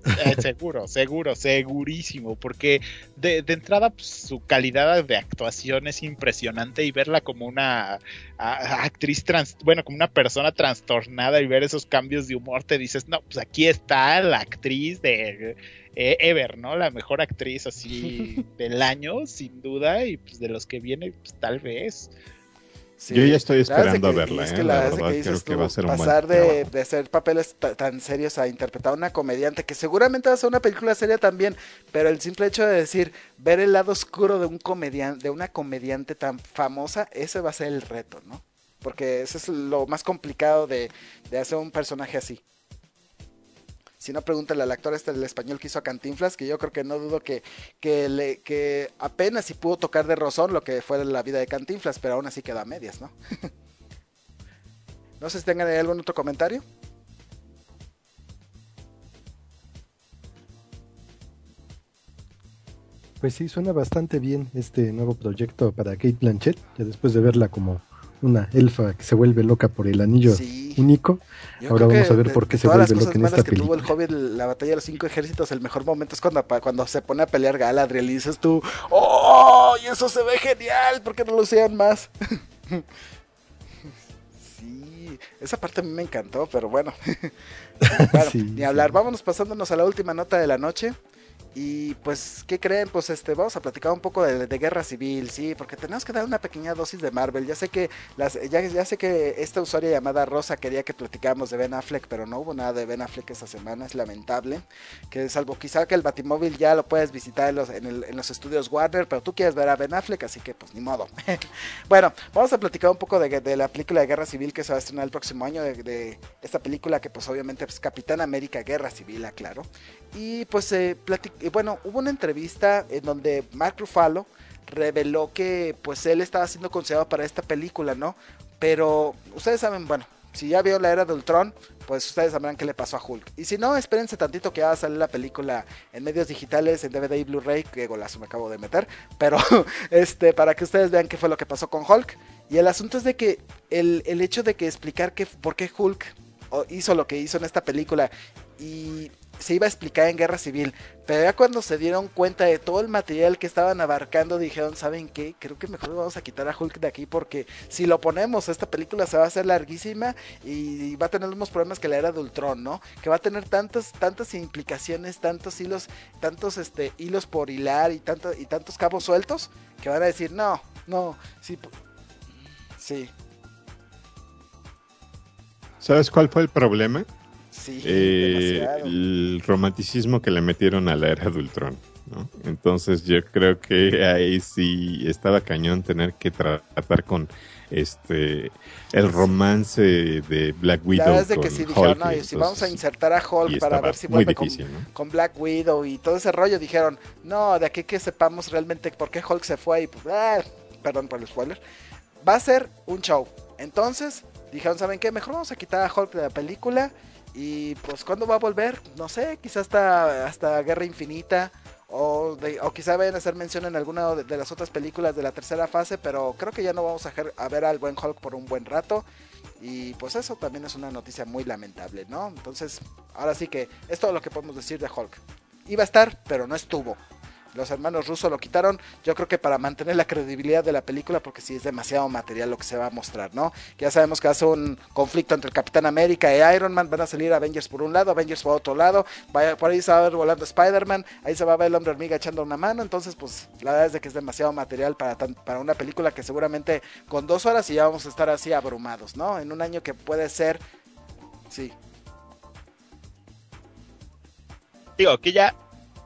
segurísimo, porque de entrada pues, su calidad de actuación es impresionante y verla como una actriz como una persona trastornada y ver esos cambios de humor, te dices, no, pues aquí está la actriz de ever, ¿no? La mejor actriz así del año, sin duda, y pues de los que viene, pues tal vez. Sí, yo ya estoy esperando a verla, la verdad creo que va a ser un buen pasar de hacer papeles tan serios a interpretar a una comediante, que seguramente va a ser una película seria también, pero el simple hecho de ver el lado oscuro de una comediante tan famosa, ese va a ser el reto, ¿no? Porque eso es lo más complicado de hacer un personaje así. Si no, pregúntale al actor del español que hizo a Cantinflas, que yo creo que no dudo que apenas si pudo tocar de rozón lo que fue la vida de Cantinflas, pero aún así quedó a medias, ¿no? No sé si tengan algún otro comentario. Pues sí, suena bastante bien este nuevo proyecto para Cate Blanchett, ya después de verla como una elfa que se vuelve loca por el anillo único. Ahora vamos a ver por qué se vuelve loca en esta película. Tuvo el Hobbit, la batalla de los 5 ejércitos, el mejor momento es cuando se pone a pelear Galadriel y dices tú, ¡oh! Y eso se ve genial, ¿por qué no lo hacían más? Sí, esa parte a mí me encantó, pero bueno. Bueno, sí, ni hablar, vámonos pasándonos a la última nota de la noche. Y pues, ¿qué creen? Pues vamos a platicar un poco de guerra civil, sí, porque tenemos que dar una pequeña dosis de Marvel. Ya sé que ya sé que esta usuaria llamada Rosa quería que platicáramos de Ben Affleck, pero no hubo nada de Ben Affleck esta semana, es lamentable. Que salvo quizá que el Batimóvil ya lo puedes visitar en los estudios Warner, pero tú quieres ver a Ben Affleck, así que pues ni modo. Bueno, vamos a platicar un poco de la película de guerra civil que se va a estrenar el próximo año, de esta película que pues obviamente es Capitán América Guerra Civil, claro. Y pues bueno, hubo una entrevista en donde Mark Ruffalo reveló que pues él estaba siendo considerado para esta película, ¿no? Pero ustedes saben, bueno, si ya vio la era de Ultron, pues ustedes sabrán qué le pasó a Hulk. Y si no, espérense tantito que va a salir la película en medios digitales, en DVD y Blu-ray, que golazo me acabo de meter, pero para que ustedes vean qué fue lo que pasó con Hulk. Y el asunto es de que el hecho de que explicar por qué Hulk hizo lo que hizo en esta película y se iba a explicar en Guerra Civil, pero ya cuando se dieron cuenta de todo el material que estaban abarcando, dijeron, ¿saben qué? Creo que mejor vamos a quitar a Hulk de aquí, porque si lo ponemos, esta película se va a hacer larguísima y va a tener los mismos problemas que la era de Ultron, ¿no? Que va a tener tantas implicaciones, tantos hilos por hilar y tantos cabos sueltos, que van a decir, no, sí. ¿Sabes cuál fue el problema? Sí, el romanticismo que le metieron a la era de Ultron, ¿no? Entonces yo creo que ahí sí estaba cañón tener que tratar con el romance de Black Widow. La verdad es de que sí dijeron, no, si vamos a insertar a Hulk para ver si vuelve con Black Widow y todo ese rollo, dijeron, no, de aquí que sepamos realmente por qué Hulk se fue y pues, perdón por el spoiler, va a ser un show. Entonces dijeron, ¿saben qué? Mejor vamos a quitar a Hulk de la película. Y pues ¿cuándo va a volver? No sé, quizás hasta Guerra Infinita o quizá vayan a hacer mención en alguna de las otras películas de la tercera fase, pero creo que ya no vamos a ver al buen Hulk por un buen rato. Y pues eso también es una noticia muy lamentable, ¿no? Entonces, ahora sí que es todo lo que podemos decir de Hulk. Iba a estar, pero no estuvo. Los hermanos Russo lo quitaron, yo creo que para mantener la credibilidad de la película, porque sí es demasiado material lo que se va a mostrar, ¿no? Ya sabemos que hace un conflicto entre el Capitán América e Iron Man, van a salir Avengers por un lado, Avengers por otro lado, por ahí se va a ver volando Spider-Man, ahí se va a ver el Hombre Hormiga echando una mano, entonces pues la verdad es de que es demasiado material para una película que seguramente con 2 horas y ya vamos a estar así abrumados, ¿no? En un año que puede ser, sí. Digo, que ya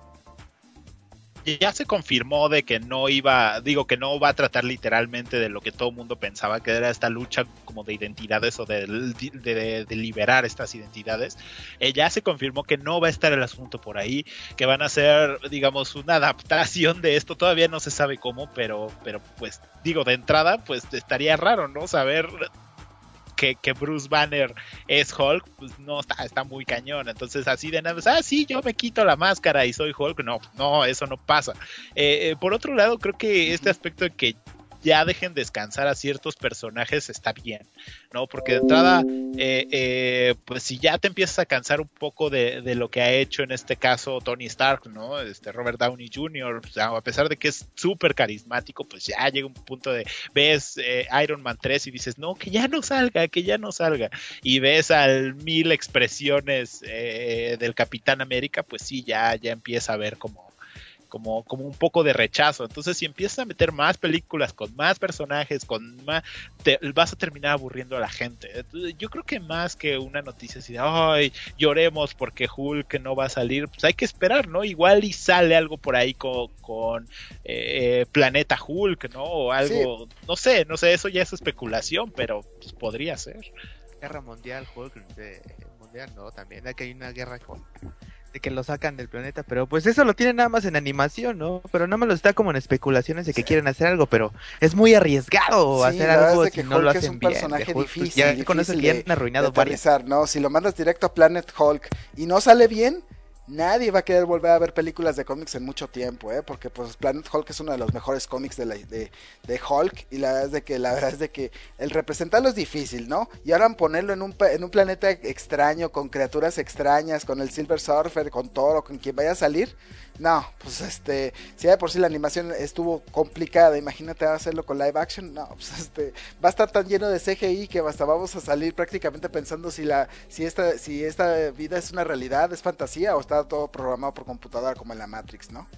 se confirmó de que no va a tratar literalmente de lo que todo el mundo pensaba que era esta lucha como de identidades o de liberar estas identidades. Ya se confirmó que no va a estar el asunto por ahí, que van a hacer, digamos, una adaptación de esto, todavía no se sabe cómo, pero pues digo, de entrada pues estaría raro, ¿no? Saber que Bruce Banner es Hulk, pues no, está muy cañón. Entonces así de nada, sí, yo me quito la máscara y soy Hulk, no, eso no pasa. Por otro lado, creo que este aspecto de que ya dejen descansar a ciertos personajes está bien, ¿no? Porque de entrada, pues si ya te empiezas a cansar un poco de lo que ha hecho en este caso Tony Stark, ¿no? Robert Downey Jr., o sea, a pesar de que es súper carismático, pues ya llega un punto de, ves Iron Man 3 y dices, no, que ya no salga, y ves al 1000 expresiones del Capitán América, pues sí, ya empieza a ver como un poco de rechazo. Entonces si empiezas a meter más películas con más personajes, vas a terminar aburriendo a la gente. Entonces, yo creo que más que una noticia así de ay, lloremos porque Hulk no va a salir, pues hay que esperar, ¿no? Igual y sale algo por ahí con Planeta Hulk, ¿no? O algo, sí. no sé, eso ya es especulación, pero pues, podría ser. Guerra mundial, Hulk mundial, no, también aquí hay una guerra de que lo sacan del planeta, pero pues eso lo tienen nada más en animación, ¿no? Pero nada más lo está como en especulaciones de que quieren hacer algo, pero es muy arriesgado hacer algo si no lo hacen bien. Es un personaje difícil, ya con eso le han arruinado varias, ¿no? Si lo mandas directo a Planet Hulk y no sale bien, nadie va a querer volver a ver películas de cómics en mucho tiempo, porque pues Planet Hulk es uno de los mejores cómics de Hulk, y la verdad es de que el representarlo es difícil, ¿no? Y ahora ponerlo en un planeta extraño, con criaturas extrañas, con el Silver Surfer, con Thor, con quien vaya a salir, no, pues si de por sí la animación estuvo complicada, imagínate hacerlo con live action, no, pues va a estar tan lleno de CGI que hasta vamos a salir prácticamente pensando si esta vida es una realidad, es fantasía o está todo programado por computadora como en la Matrix, ¿no?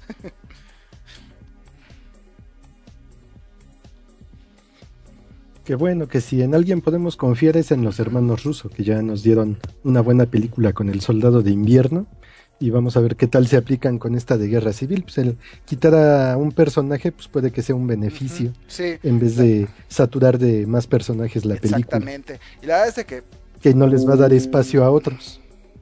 Qué bueno, que si en alguien podemos confiar es en los hermanos Russo, que ya nos dieron una buena película con El Soldado de Invierno, y vamos a ver qué tal se aplican con esta de Guerra Civil. Pues el quitar a un personaje pues puede que sea un beneficio, sí, en vez de saturar de más personajes la película. Exactamente, y la verdad es de que no les va a dar espacio a otros.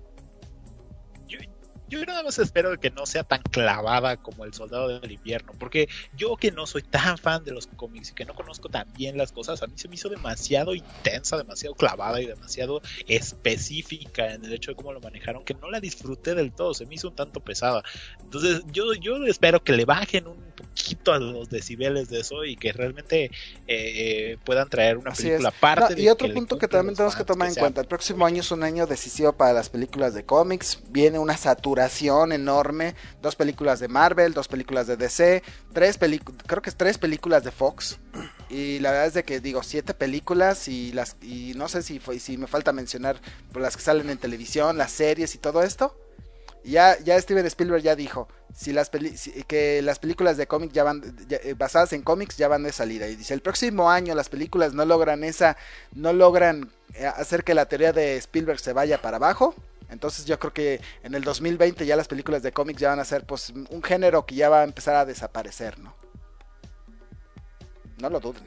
Yo nada más espero que no sea tan clavada como El Soldado del Invierno, porque yo que no soy tan fan de los cómics y que no conozco tan bien las cosas, a mí se me hizo demasiado intensa, demasiado clavada y demasiado específica en el hecho de cómo lo manejaron, que no la disfruté del todo, se me hizo un tanto pesada. Entonces yo espero que le bajen un poquito a los decibeles de eso y que realmente puedan traer una película aparte. No, y otro punto que también tenemos que tomar en cuenta, el próximo año es un año decisivo para las películas de cómics, viene una saturación enorme, 2 películas de Marvel, 2 películas de DC, creo que es 3 películas de Fox, y la verdad es de que digo 7 películas y no sé si me falta mencionar por las que salen en televisión, las series y todo esto. Ya Steven Spielberg ya dijo que las películas de cómic basadas en cómics ya van de salida, y dice el próximo año las películas no logran hacer que la teoría de Spielberg se vaya para abajo. Entonces yo creo que en el 2020 ya las películas de cómics ya van a ser pues un género que ya va a empezar a desaparecer, ¿no? No lo duden.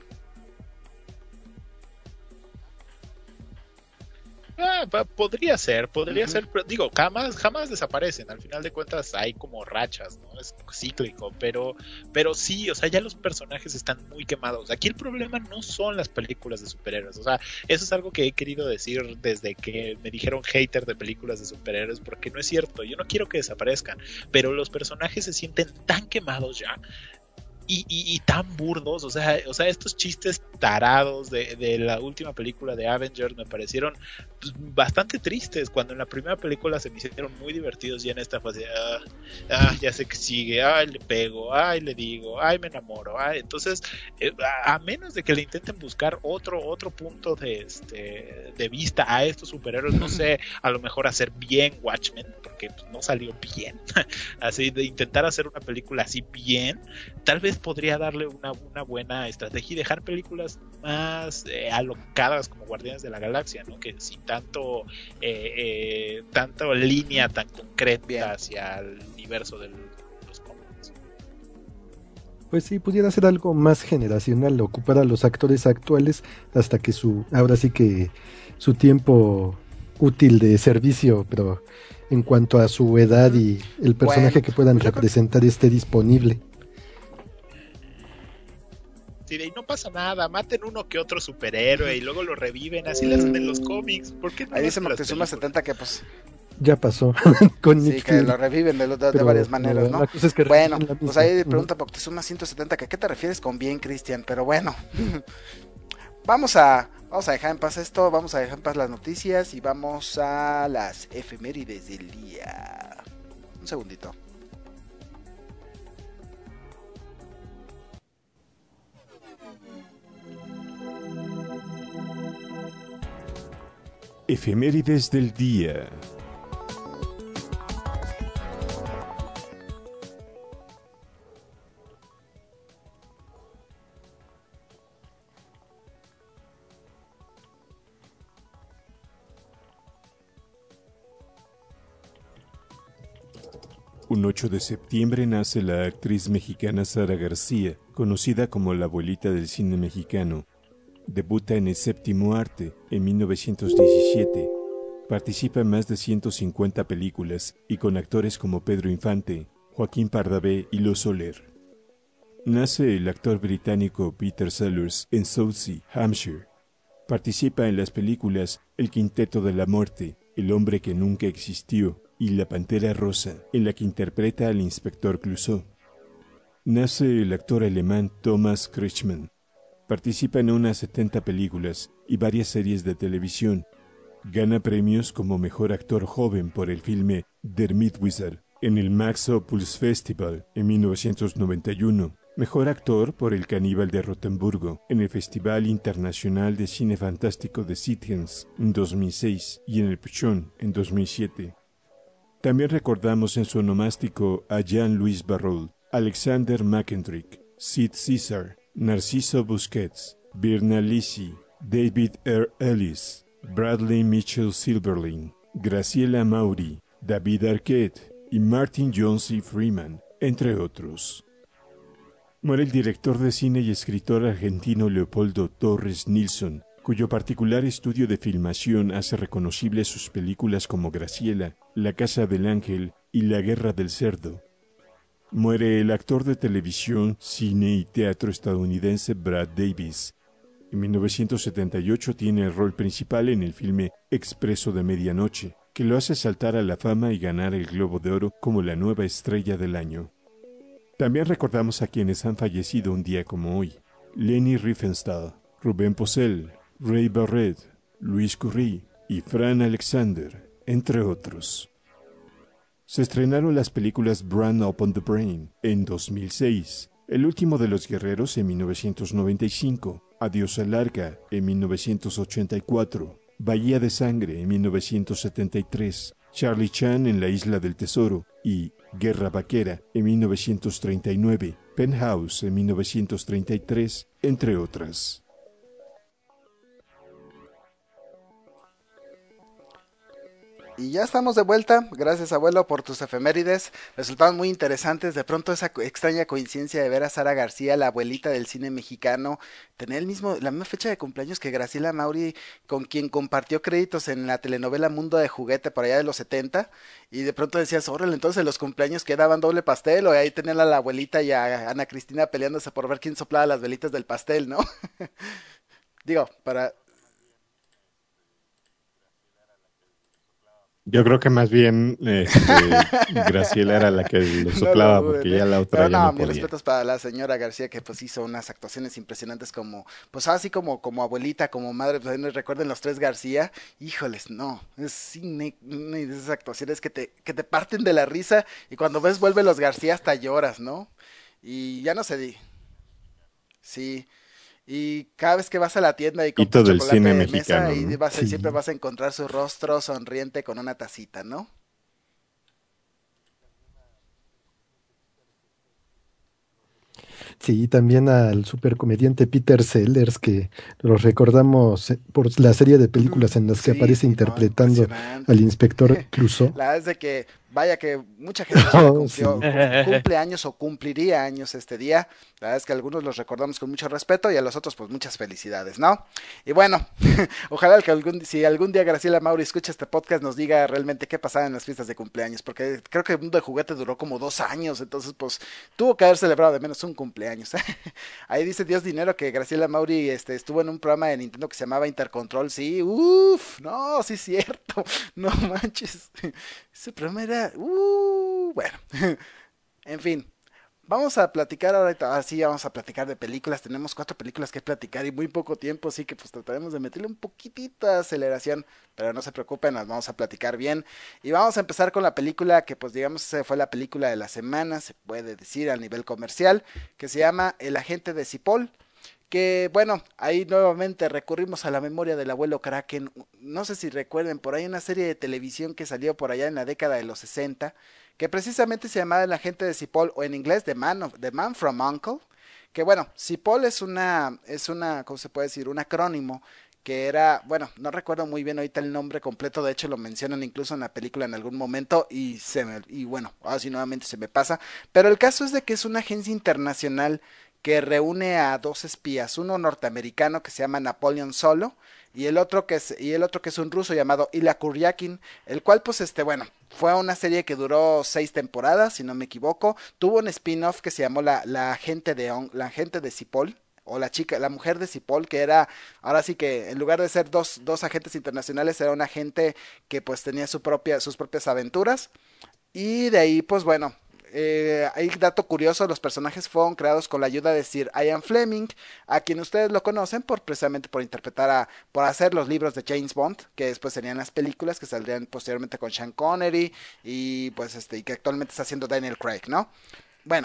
Podría ser, pero digo, jamás desaparecen, al final de cuentas hay como rachas, ¿no? Es cíclico, pero sí, o sea, ya los personajes están muy quemados. Aquí el problema no son las películas de superhéroes, o sea, eso es algo que he querido decir desde que me dijeron hater de películas de superhéroes, porque no es cierto, yo no quiero que desaparezcan, pero los personajes se sienten tan quemados ya. Y tan burdos, o sea, estos chistes tarados de la última película de Avengers me parecieron pues, bastante tristes, cuando en la primera película se me hicieron muy divertidos, y en esta fase, ya sé que sigue, le pego, le digo, me enamoro, entonces, a menos de que le intenten buscar otro punto de vista a estos superhéroes, no sé, a lo mejor hacer bien Watchmen, porque pues, no salió bien, así de intentar hacer una película así bien, tal vez podría darle una buena estrategia y dejar películas más alocadas como Guardianes de la Galaxia, ¿no? Que sin tanto línea tan concreta hacia el universo de los cómics. Pues sí, pudiera ser algo más generacional, ocupar a los actores actuales hasta que ahora sí que su tiempo útil de servicio, pero en cuanto a su edad y el personaje que puedan representar esté disponible. Y no pasa nada, maten uno que otro superhéroe y luego lo reviven, así lo hacen en los cómics. ¿Por qué no? Ahí dice Moctezuma 70 que pues ya pasó con Nick Fury. Lo reviven de varias maneras, ¿no? Es que bueno, pues ahí pregunta Moctezuma 170 que ¿a qué te refieres con bien, Cristian? Pero bueno, vamos a dejar en paz esto, vamos a dejar en paz las noticias y vamos a las efemérides del día. Un segundito. Efemérides del día. Un 8 de septiembre nace la actriz mexicana Sara García, conocida como la abuelita del cine mexicano. Debuta en El Séptimo Arte en 1917. Participa en más de 150 películas y con actores como Pedro Infante, Joaquín Pardavé y Lo Soler. Nace el actor británico Peter Sellers en Southsea, Hampshire. Participa en las películas El Quinteto de la Muerte, El Hombre que Nunca Existió y La Pantera Rosa, en la que interpreta al inspector Clouseau. Nace el actor alemán Thomas Kretschmann. Participa en unas 70 películas y varias series de televisión. Gana premios como mejor actor joven por el filme Der Mitwisser en el Max Opus Festival en 1991. Mejor actor por El Caníbal de Rotemburgo en el Festival Internacional de Cine Fantástico de Sitges en 2006 y en el Puchón en 2007. También recordamos en su onomástico a Jean-Louis Barrault, Alexander Mackendrick, Sid Caesar, Narciso Busquets, Virna Lisi, David R. Ellis, Bradley Mitchell Silverling, Graciela Maury, David Arquette y Martin John C. Freeman, entre otros. Muere el director de cine y escritor argentino Leopoldo Torres Nilsson, cuyo particular estudio de filmación hace reconocibles sus películas como Graciela, La Casa del Ángel y La Guerra del Cerdo. Muere el actor de televisión, cine y teatro estadounidense Brad Davis. En 1978 tiene el rol principal en el filme Expreso de Medianoche, que lo hace saltar a la fama y ganar el Globo de Oro como la nueva estrella del año. También recordamos a quienes han fallecido un día como hoy: Leni Riefenstahl, Rubén Posel, Ray Barrett, Luis Curry y Fran Alexander, entre otros. Se estrenaron las películas Brand Upon the Brain en 2006, El último de los guerreros en 1995, Adiós al Arca en 1984, Bahía de Sangre en 1973, Charlie Chan en la Isla del Tesoro y Guerra Vaquera en 1939, Penthouse en 1933, entre otras. Y ya estamos de vuelta, gracias abuelo por tus efemérides, resultaron muy interesantes. De pronto esa extraña coincidencia de ver a Sara García, la abuelita del cine mexicano, tener la misma fecha de cumpleaños que Graciela Maury, con quien compartió créditos en la telenovela Mundo de Juguete por allá de los 70, y de pronto decías, órale, entonces los cumpleaños que daban doble pastel, o ahí tenían a la abuelita y a Ana Cristina peleándose por ver quién soplaba las velitas del pastel, ¿no? Digo, para... Yo creo que más bien Graciela era la que lo soplaba, no, porque ya la otra ya no podía. Mis respetos para la señora García, que pues hizo unas actuaciones impresionantes como, pues así como abuelita, como madre. Pues recuerden los tres García, híjoles, no, es cine, de esas actuaciones que te parten de la risa, y cuando ves Vuelve los García hasta lloras, ¿no? Y ya no sé, sí. Y cada vez que vas a la tienda y compras chocolate de mesa, ¿no? Y siempre vas a encontrar su rostro sonriente con una tacita, ¿no? Sí, también al supercomediante Peter Sellers, que lo recordamos por la serie de películas en las que aparece interpretando al inspector Clouseau. La verdad es de que, vaya que mucha gente cumple años o cumpliría años este día. La verdad es que a algunos los recordamos con mucho respeto y a los otros pues muchas felicidades, ¿no? Y bueno, ojalá que si algún día Graciela Maury escucha este podcast nos diga realmente qué pasaba en las fiestas de cumpleaños, porque creo que el Mundo de Juguete duró como 2 años, entonces pues tuvo que haber celebrado de menos un cumpleaños. Ahí dice Dios Dinero que Graciela Maury estuvo en un programa de Nintendo que se llamaba Intercontrol, sí, no, sí es cierto, no manches, ese programa era, bueno, en fin. Vamos a platicar ahora, sí, vamos a platicar de películas. Tenemos 4 películas que platicar y muy poco tiempo, así que pues trataremos de meterle un poquitito de aceleración, pero no se preocupen, las vamos a platicar bien. Y vamos a empezar con la película que pues digamos fue la película de la semana, se puede decir a nivel comercial, que se llama El Agente de Cipoll. Que bueno, ahí nuevamente recurrimos a la memoria del abuelo Kraken. No sé si recuerden, por ahí una serie de televisión que salió por allá en la década de los 60, que precisamente se llamaba El Agente de Cipoll, o en inglés The Man from U.N.C.L.E., que bueno, Cipoll es una, ¿cómo se puede decir? Un acrónimo que era, bueno, no recuerdo muy bien ahorita el nombre completo, de hecho lo mencionan incluso en la película en algún momento y bueno, así nuevamente se me pasa, pero el caso es de que es una agencia internacional que reúne a 2 espías, uno norteamericano que se llama Napoleon Solo y el otro que es un ruso llamado Ilya Kuryakin, el cual pues bueno, fue una serie que duró 6 temporadas, si no me equivoco, tuvo un spin-off que se llamó la agente de Cipoll, o la mujer de Cipoll, que era, ahora sí que en lugar de ser dos agentes internacionales, era un agente que pues tenía sus propias aventuras. Y de ahí, pues bueno, hay dato curioso, los personajes fueron creados con la ayuda de Sir Ian Fleming, a quien ustedes lo conocen precisamente por hacer los libros de James Bond, que después serían las películas que saldrían posteriormente con Sean Connery, y pues y que actualmente está haciendo Daniel Craig, ¿no? Bueno,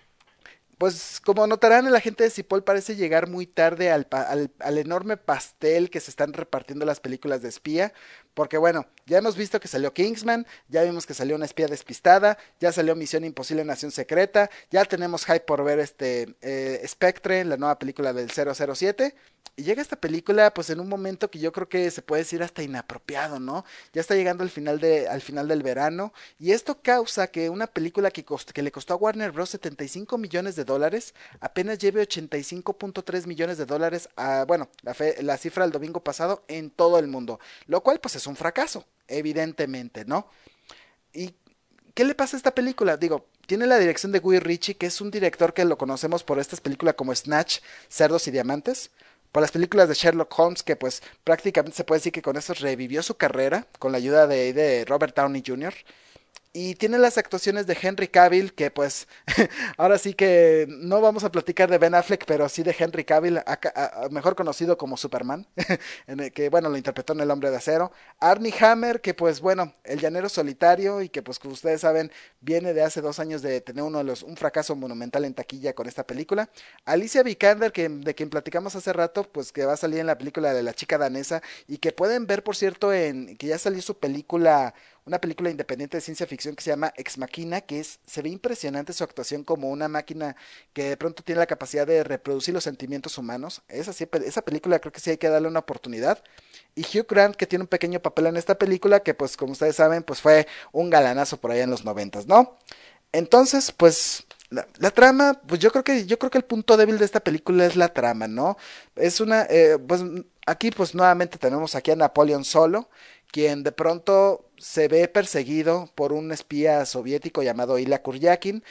pues como notarán, el agente de Cipoll parece llegar muy tarde al enorme pastel que se están repartiendo las películas de espía, porque bueno, ya hemos visto que salió Kingsman, ya vimos que salió Una espía despistada, ya salió Misión Imposible Nación Secreta, ya tenemos hype por ver Spectre, la nueva película del 007, y llega esta película pues en un momento que yo creo que se puede decir hasta inapropiado, ¿no? Ya está llegando al final del verano, y esto causa que una película que le costó a Warner Bros. $75 millones, apenas lleve $85.3 millones bueno, la cifra del domingo pasado en todo el mundo, lo cual pues es un fracaso, evidentemente, ¿no? ¿Y qué le pasa a esta película? Digo, tiene la dirección de Guy Ritchie, que es un director que lo conocemos por estas películas como Snatch, Cerdos y Diamantes, por las películas de Sherlock Holmes, que pues prácticamente se puede decir que con eso revivió su carrera, con la ayuda de Robert Downey Jr., y tiene las actuaciones de Henry Cavill, que pues ahora sí que no vamos a platicar de Ben Affleck, pero sí de Henry Cavill, mejor conocido como Superman, que bueno, lo interpretó en El Hombre de Acero. Armie Hammer, que pues bueno, el llanero solitario, y que pues como ustedes saben, viene de hace 2 años de tener un fracaso monumental en taquilla con esta película. Alicia Vikander, de quien platicamos hace rato, pues que va a salir en la película de La chica danesa, y que pueden ver, por cierto, que ya salió su película, una película independiente de ciencia ficción que se llama Ex Machina, se ve impresionante su actuación como una máquina que de pronto tiene la capacidad de reproducir los sentimientos humanos. Esa película creo que sí hay que darle una oportunidad. Y Hugh Grant, que tiene un pequeño papel en esta película, que pues como ustedes saben, pues fue un galanazo por allá en los 90s, ¿no? Entonces, pues la trama, pues yo creo que el punto débil de esta película es la trama, ¿no? Pues aquí pues nuevamente tenemos aquí a Napoleon Solo, quien de pronto se ve perseguido por un espía soviético llamado Ilya Kuryakin.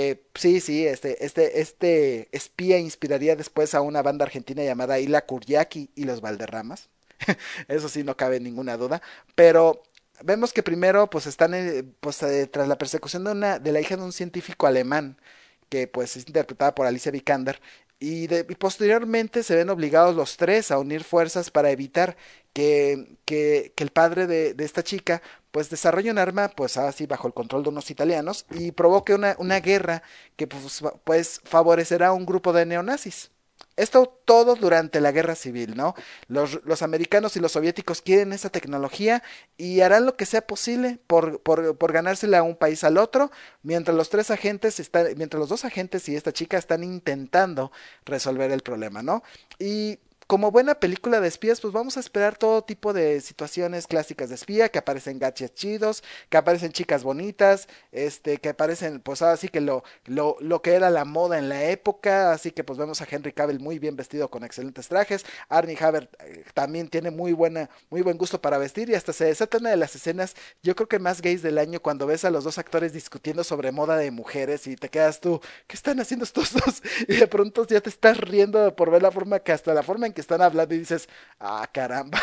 Este espía inspiraría después a una banda argentina llamada Ilya Kuryaki y los Valderramas. Eso sí, no cabe ninguna duda. Pero vemos que primero pues están tras la persecución de la hija de un científico alemán, que pues es interpretada por Alicia Vikander, y posteriormente se ven obligados los tres a unir fuerzas para evitar que el padre de esta chica pues desarrolle un arma pues así bajo el control de unos italianos y provoque una guerra que pues favorecerá a un grupo de neonazis. Esto todo durante la guerra civil, ¿no? Los americanos y los soviéticos quieren esa tecnología y harán lo que sea posible por ganársela a un país al otro, mientras los dos agentes y esta chica están intentando resolver el problema, ¿no? Y como buena película de espías, pues vamos a esperar todo tipo de situaciones clásicas de espía, que aparecen gadgets chidos, que aparecen chicas bonitas, que aparecen, pues así que lo que era la moda en la época, así que pues vemos a Henry Cavill muy bien vestido con excelentes trajes, Armie Hammer también tiene muy buen gusto para vestir, y hasta se desata una de las escenas, yo creo que más gays del año, cuando ves a los dos actores discutiendo sobre moda de mujeres y te quedas tú, ¿qué están haciendo estos dos? Y de pronto ya te estás riendo por ver la forma en que están hablando y dices, ah, caramba.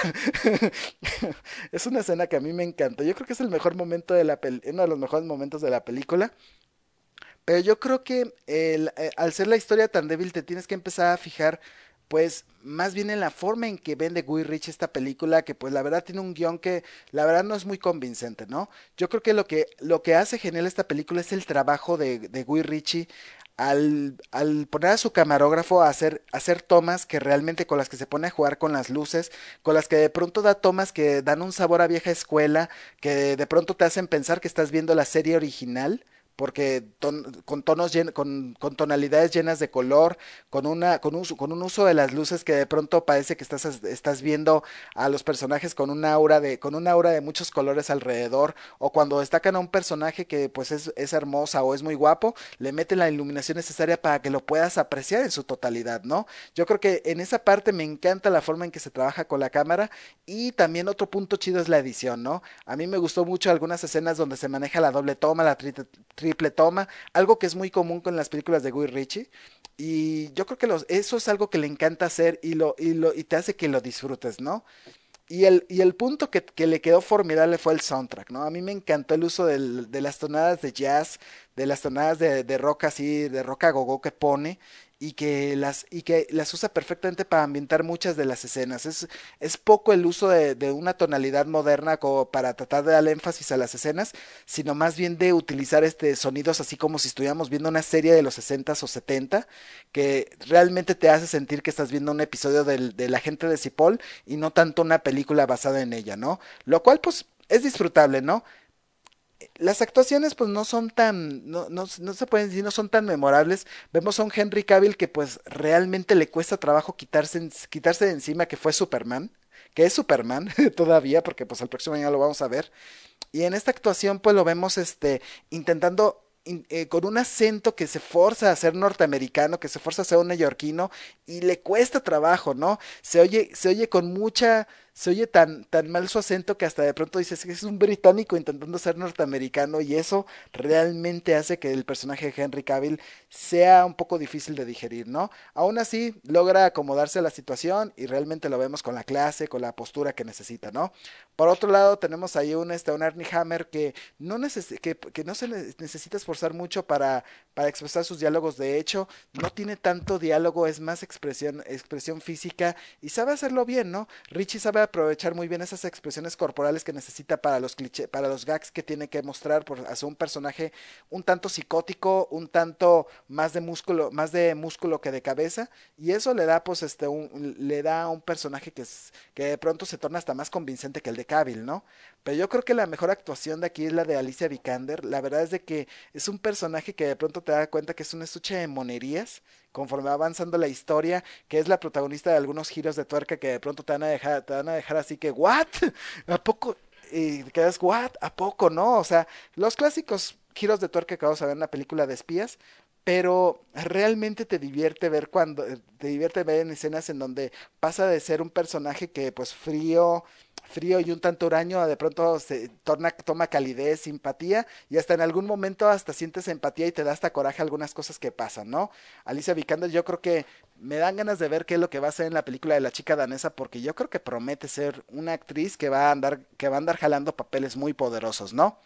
Es una escena que a mí me encanta. Yo creo que es el mejor momento uno de los mejores momentos de la película. Pero yo creo que al ser la historia tan débil, te tienes que empezar a fijar, pues, más bien en la forma en que vende Guy Ritchie esta película, que pues la verdad tiene un guión que la verdad no es muy convincente, ¿no? Yo creo que lo que hace genial esta película es el trabajo de Guy Ritchie al poner a su camarógrafo a hacer tomas que realmente, con las que se pone a jugar con las luces, con las que de pronto da tomas que dan un sabor a vieja escuela, que de pronto te hacen pensar que estás viendo la serie original, porque con tonalidades llenas de color, con un uso de las luces que de pronto parece que estás viendo a los personajes con un aura de muchos colores alrededor, o cuando destacan a un personaje que pues es hermosa o es muy guapo, le meten la iluminación necesaria para que lo puedas apreciar en su totalidad, ¿no? Yo creo que en esa parte me encanta la forma en que se trabaja con la cámara, y también otro punto chido es la edición, ¿no? A mí me gustó mucho algunas escenas donde se maneja la doble toma, la triple triple toma, algo que es muy común con las películas de Guy Ritchie. Y yo creo que eso es algo que le encanta hacer y te hace que lo disfrutes, ¿no? Y el punto que le quedó formidable fue el soundtrack, ¿no? A mí me encantó el uso de las tonadas de jazz, de las tonadas de rock así, de rock a gogo que pone, y que las usa perfectamente para ambientar muchas de las escenas. Es poco el uso de una tonalidad moderna como para tratar de darle énfasis a las escenas, sino más bien de utilizar sonidos así como si estuviéramos viendo una serie de los 60s o 70, que realmente te hace sentir que estás viendo un episodio de La Gente de Cipoll y no tanto una película basada en ella, ¿no? Lo cual pues es disfrutable, ¿no? Las actuaciones pues no son tan, no se pueden decir, no son tan memorables. Vemos a un Henry Cavill que pues realmente le cuesta trabajo quitarse de encima que fue Superman, que es Superman todavía, porque pues el próximo año lo vamos a ver. Y en esta actuación pues lo vemos intentando con un acento que se forza a ser norteamericano, que se forza a ser un neoyorquino, y le cuesta trabajo, ¿no? Se oye tan mal su acento que hasta de pronto dices que es un británico intentando ser norteamericano, y eso realmente hace que el personaje de Henry Cavill sea un poco difícil de digerir, ¿no? Aún así, logra acomodarse a la situación y realmente lo vemos con la clase, con la postura que necesita, ¿no? Por otro lado, tenemos ahí un Armie Hammer que que no se necesita esforzar mucho para expresar sus diálogos. De hecho, no tiene tanto diálogo, es más expresión física, y sabe hacerlo bien, ¿no? Richie sabe aprovechar muy bien esas expresiones corporales que necesita para los para los gags que tiene que mostrar por hacer un personaje un tanto psicótico, un tanto más de músculo que de cabeza, y eso le da pues le da un personaje que de pronto se torna hasta más convincente que el de Cavill, ¿no? Pero yo creo que la mejor actuación de aquí es la de Alicia Vikander. La verdad es de que es un personaje que de pronto te da cuenta que es un estuche de monerías conforme va avanzando la historia, que es la protagonista de algunos giros de tuerca que de pronto te van a dejar así que, ¿what? ¿A poco? Y te quedas, ¿what? ¿A poco? ¿No? O sea, los clásicos giros de tuerca que vamos a ver en una película de espías, pero realmente te divierte ver en escenas en donde pasa de ser un personaje que pues frío y un tanto huraño, de pronto toma calidez, simpatía, y hasta en algún momento hasta sientes empatía y te da hasta coraje algunas cosas que pasan, ¿no? Alicia Vikander, yo creo que me dan ganas de ver qué es lo que va a hacer en la película de La Chica Danesa, porque yo creo que promete ser una actriz que va a andar jalando papeles muy poderosos, ¿no?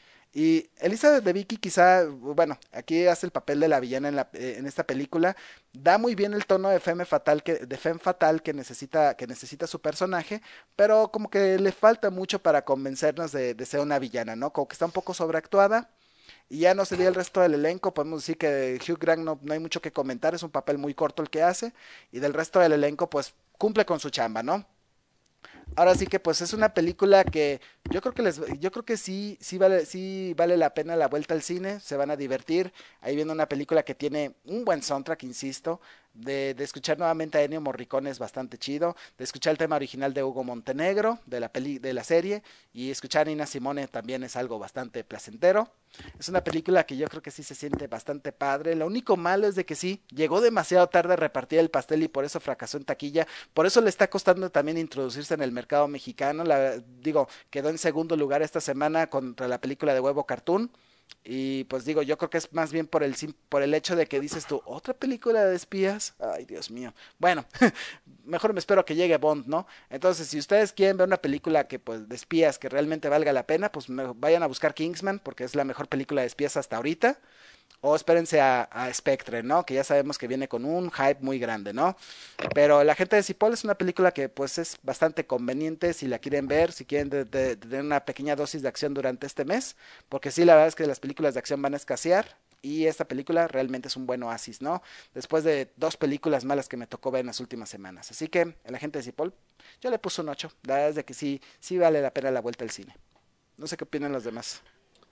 Y Elizabeth Debicki quizá, bueno, aquí hace el papel de la villana en esta película, da muy bien el tono de femme fatal que necesita su personaje, pero como que le falta mucho para convencernos de ser una villana, ¿no? Como que está un poco sobreactuada. Y ya no sería el resto del elenco, podemos decir que de Hugh Grant no hay mucho que comentar, es un papel muy corto el que hace, y del resto del elenco pues cumple con su chamba, ¿no? Ahora sí que pues es una película que yo creo que sí vale la pena la vuelta al cine, se van a divertir. Ahí viene una película que tiene un buen soundtrack, insisto, de escuchar nuevamente a Ennio Morricone es bastante chido, de escuchar el tema original de Hugo Montenegro de la serie, y escuchar a Nina Simone también es algo bastante placentero. Es una película que yo creo que sí se siente bastante padre. Lo único malo es de que sí, llegó demasiado tarde a repartir el pastel y por eso fracasó en taquilla. Por eso le está costando también introducirse en el mercado mexicano. Quedó en segundo lugar esta semana contra la película de Huevo Cartoon. Y pues digo, yo creo que es más bien por el hecho de que dices tú, ¿otra película de espías? Ay, Dios mío. Bueno, mejor me espero a que llegue Bond, ¿no? Entonces, si ustedes quieren ver una película que pues de espías que realmente valga la pena, pues vayan a buscar Kingsman, porque es la mejor película de espías hasta ahorita. O espérense a Spectre, ¿no? Que ya sabemos que viene con un hype muy grande, ¿no? Pero La Gente de Cipoll es una película que pues es bastante conveniente si la quieren ver, si quieren tener una pequeña dosis de acción durante este mes, porque sí, la verdad es que las películas de acción van a escasear y esta película realmente es un buen oasis, ¿no? Después de 2 películas malas que me tocó ver en las últimas semanas. Así que La Gente de Cipoll, yo le puse un 8, la verdad es de que sí vale la pena la vuelta al cine. No sé qué opinan los demás.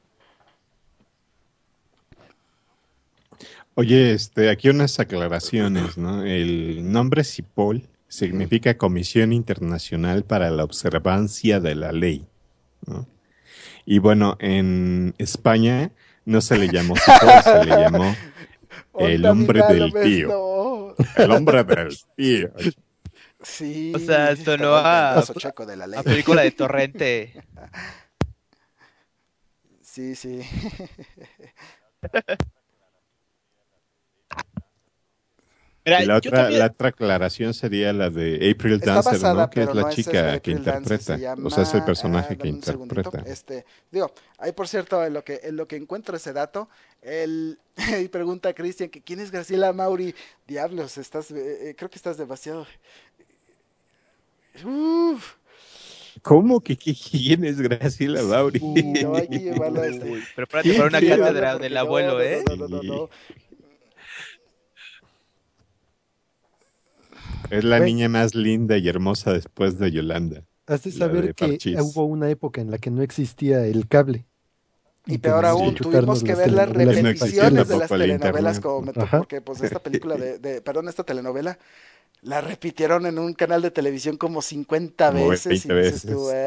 Oye, aquí unas aclaraciones, ¿no? El nombre CIPOL significa Comisión Internacional para la Observancia de la Ley, ¿no? Y bueno, en España no se le llamó CIPOL, se le llamó el hombre del tío. El hombre del tío. Sí. O sea, sonó a película de Torrente. Sí. Mira, la otra aclaración sería la de April Dancer, basada, ¿no? Que es la chica que interpreta, llama... o sea, es el personaje que interpreta. Ahí por cierto, en lo que encuentro ese dato, y pregunta a Cristian que quién es Graciela Mauri. Diablos, creo que estás demasiado. ¿Cómo que quién es Graciela Mauri? No hay que llevarlo a prepárate para una cátedra del abuelo, ¿eh? No. Es la niña más linda y hermosa después de Yolanda. Has de saber que hubo una época en la que no existía el cable. Y peor aún, tuvimos que ver las repeticiones de las telenovelas como me tocó, porque pues esta película esta telenovela la repitieron en un canal de televisión como 50 veces. 20 veces.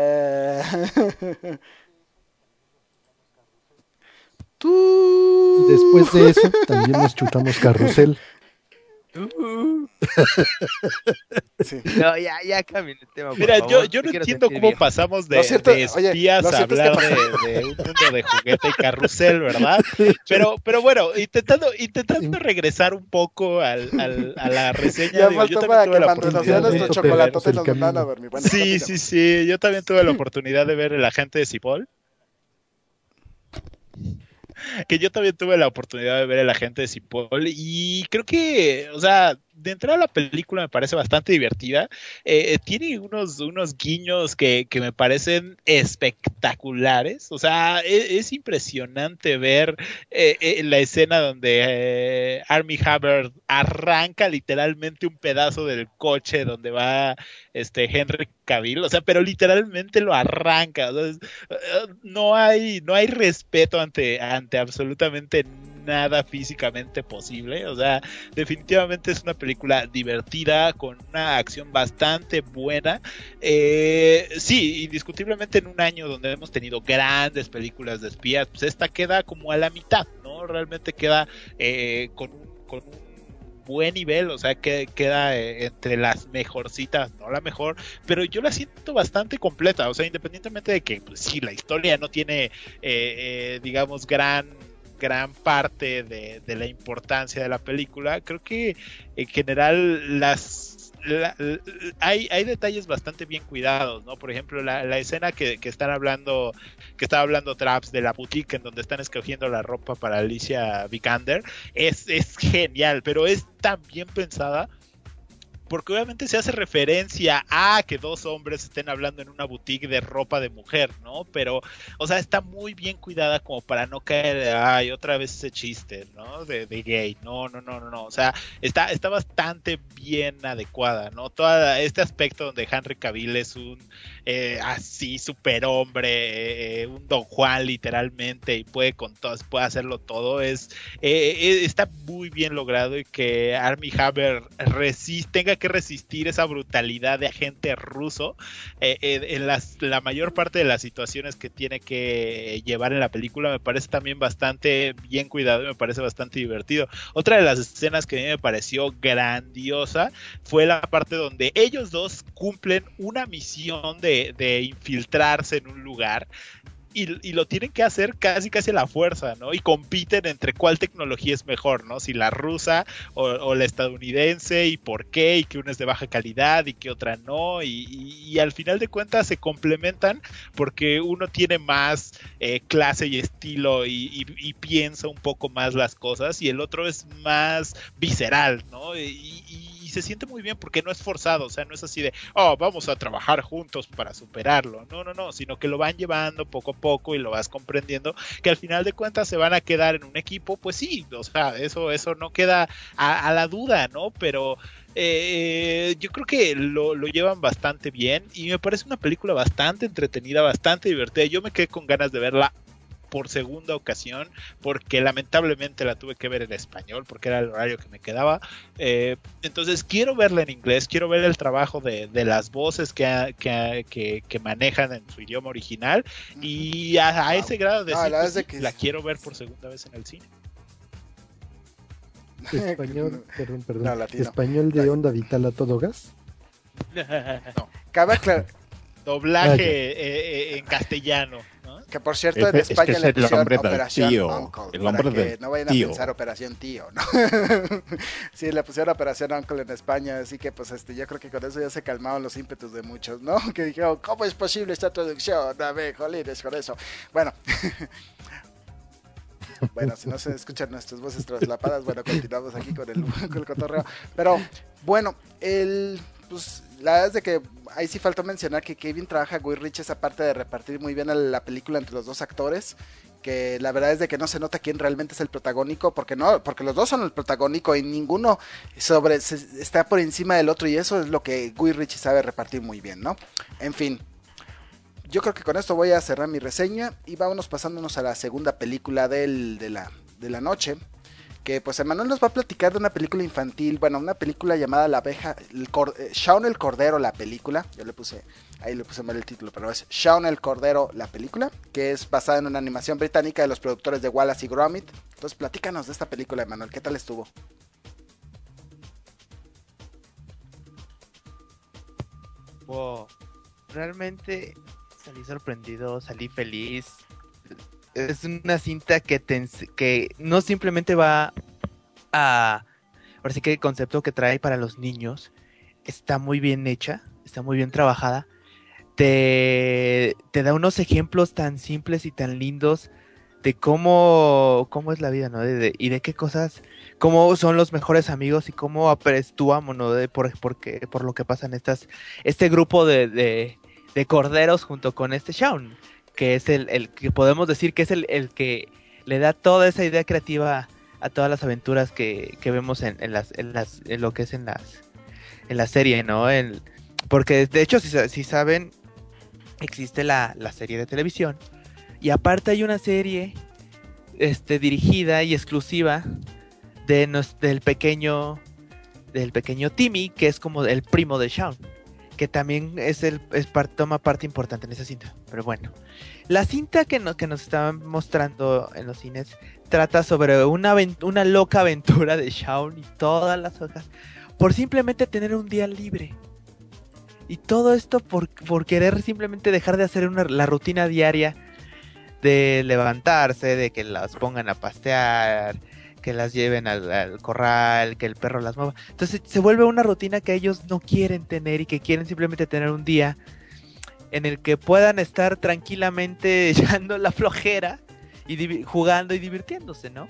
Y después de eso también nos chutamos Carrusel. Sí. No, ya cambien el tema. Mira, yo no entiendo cómo pasamos de espías a hablar de un mundo de juguete y carrusel, ¿verdad? Pero bueno, intentando regresar un poco a la reseña. Yo también tuve la oportunidad de ver. Sí, yo también tuve la oportunidad de ver El Agente de Cipoll. Que yo también tuve la oportunidad de ver El Agente de Cipoll y creo que, o sea, de entrada la película me parece bastante divertida. Tiene unos guiños que me parecen espectaculares. O sea, es impresionante ver la escena donde Armie Hammer arranca literalmente un pedazo del coche donde va Henry Cavill. O sea, pero literalmente lo arranca. O sea, no hay respeto ante absolutamente nada físicamente posible. O sea, definitivamente es una película divertida con una acción bastante buena. Sí, indiscutiblemente en un año donde hemos tenido grandes películas de espías, pues esta queda como a la mitad, ¿no? Realmente queda con un buen nivel, o sea, que queda entre las mejorcitas, no la mejor, pero yo la siento bastante completa. O sea, independientemente de que, pues sí, la historia no tiene, digamos, gran parte de la importancia de la película, creo que en general hay detalles bastante bien cuidados, ¿no? Por ejemplo, la escena que estaba hablando Traps de la boutique en donde están escogiendo la ropa para Alicia Vikander es genial, pero es tan bien pensada porque obviamente se hace referencia a que dos hombres estén hablando en una boutique de ropa de mujer, ¿no? Pero, o sea, está muy bien cuidada como para no caer, otra vez ese chiste, ¿no? De gay. No. O sea, está bastante bien adecuada, ¿no? Todo este aspecto donde Henry Cavill es un así superhombre, un Don Juan literalmente, y puede hacerlo todo, está muy bien logrado, y que Armie Hammer tenga que resistir esa brutalidad de agente ruso en la mayor parte de las situaciones que tiene que llevar en la película, me parece también bastante bien cuidado y me parece bastante divertido. Otra de las escenas que a mí me pareció grandiosa fue la parte donde ellos dos cumplen una misión de infiltrarse en un lugar. Y lo tienen que hacer casi a la fuerza, ¿no? Y compiten entre cuál tecnología es mejor, ¿no? Si la rusa o la estadounidense, y por qué, y que una es de baja calidad y que otra no, y al final de cuentas se complementan porque uno tiene más clase y estilo y piensa un poco más las cosas, y el otro es más visceral, ¿no? Y se siente muy bien porque no es forzado, o sea, no es así de, vamos a trabajar juntos para superarlo, no, sino que lo van llevando poco a poco y lo vas comprendiendo, que al final de cuentas se van a quedar en un equipo, pues sí, o sea, eso no queda a la duda, ¿no? Pero yo creo que lo llevan bastante bien y me parece una película bastante entretenida, bastante divertida. Yo me quedé con ganas de verla por segunda ocasión, porque lamentablemente la tuve que ver en español, porque era el horario que me quedaba. Entonces quiero verla en inglés, quiero ver el trabajo de las voces que manejan en su idioma original, y a ese grado de la quiero ver por segunda vez en el cine. Español, perdón. No, español de Onda Vital a todo gas. No, cabe aclarar. Doblaje en castellano, ¿no? Que por cierto, en España le pusieron Operación Uncle. El hombre para que no vayan a pensar Operación Tío, ¿no? Sí, le pusieron Operación Uncle en España, así que pues yo creo que con eso ya se calmaron los ímpetus de muchos, ¿no? Que dijeron, ¿cómo es posible esta traducción? A ver, jolines con eso. Bueno. Bueno, si no se escuchan nuestras voces traslapadas, bueno, continuamos aquí con el cotorreo. Pero, bueno, pues la verdad es de que ahí sí faltó mencionar que Kevin trabaja Guy Ritchie aparte de repartir muy bien la película entre los dos actores, que la verdad es de que no se nota quién realmente es el protagónico, porque los dos son el protagónico y ninguno está por encima del otro, y eso es lo que Guy Ritchie sabe repartir muy bien, ¿no? En fin, yo creo que con esto voy a cerrar mi reseña y vámonos pasándonos a la segunda película de la noche, que pues Emanuel nos va a platicar de una película infantil, bueno, una película llamada La abeja, Shaun el Cordero, la película, yo le puse mal el título, pero es Shaun el Cordero, la película, que es basada en una animación británica de los productores de Wallace y Gromit. Entonces platícanos de esta película, Emanuel, ¿qué tal estuvo? Wow, realmente salí sorprendido, salí feliz. Es una cinta que no simplemente va a... Ahora sí que el concepto que trae para los niños está muy bien hecha, está muy bien trabajada. Te da unos ejemplos tan simples y tan lindos de cómo es la vida, ¿no? Y de qué cosas, cómo son los mejores amigos y cómo actuamos, ¿no? Por lo que pasan este grupo de corderos junto con este Shaun, que es el que podemos decir que es el que le da toda esa idea creativa a todas las aventuras que vemos en lo que es en la serie, ¿no? Porque de hecho, si saben, existe la serie de televisión, y aparte hay una serie dirigida y exclusiva del pequeño Timmy, que es como el primo de Shaun, que también toma parte importante en esa cinta. Pero bueno, la cinta que nos estaban mostrando en los cines trata sobre una loca aventura de Shaun y todas las hojas por simplemente tener un día libre. Y todo esto por querer simplemente dejar de hacer la rutina diaria de levantarse, de que las pongan a pastear, que las lleven al corral, que el perro las mueva. Entonces se vuelve una rutina que ellos no quieren tener y que quieren simplemente tener un día en el que puedan estar tranquilamente echando la flojera y jugando y divirtiéndose, ¿no?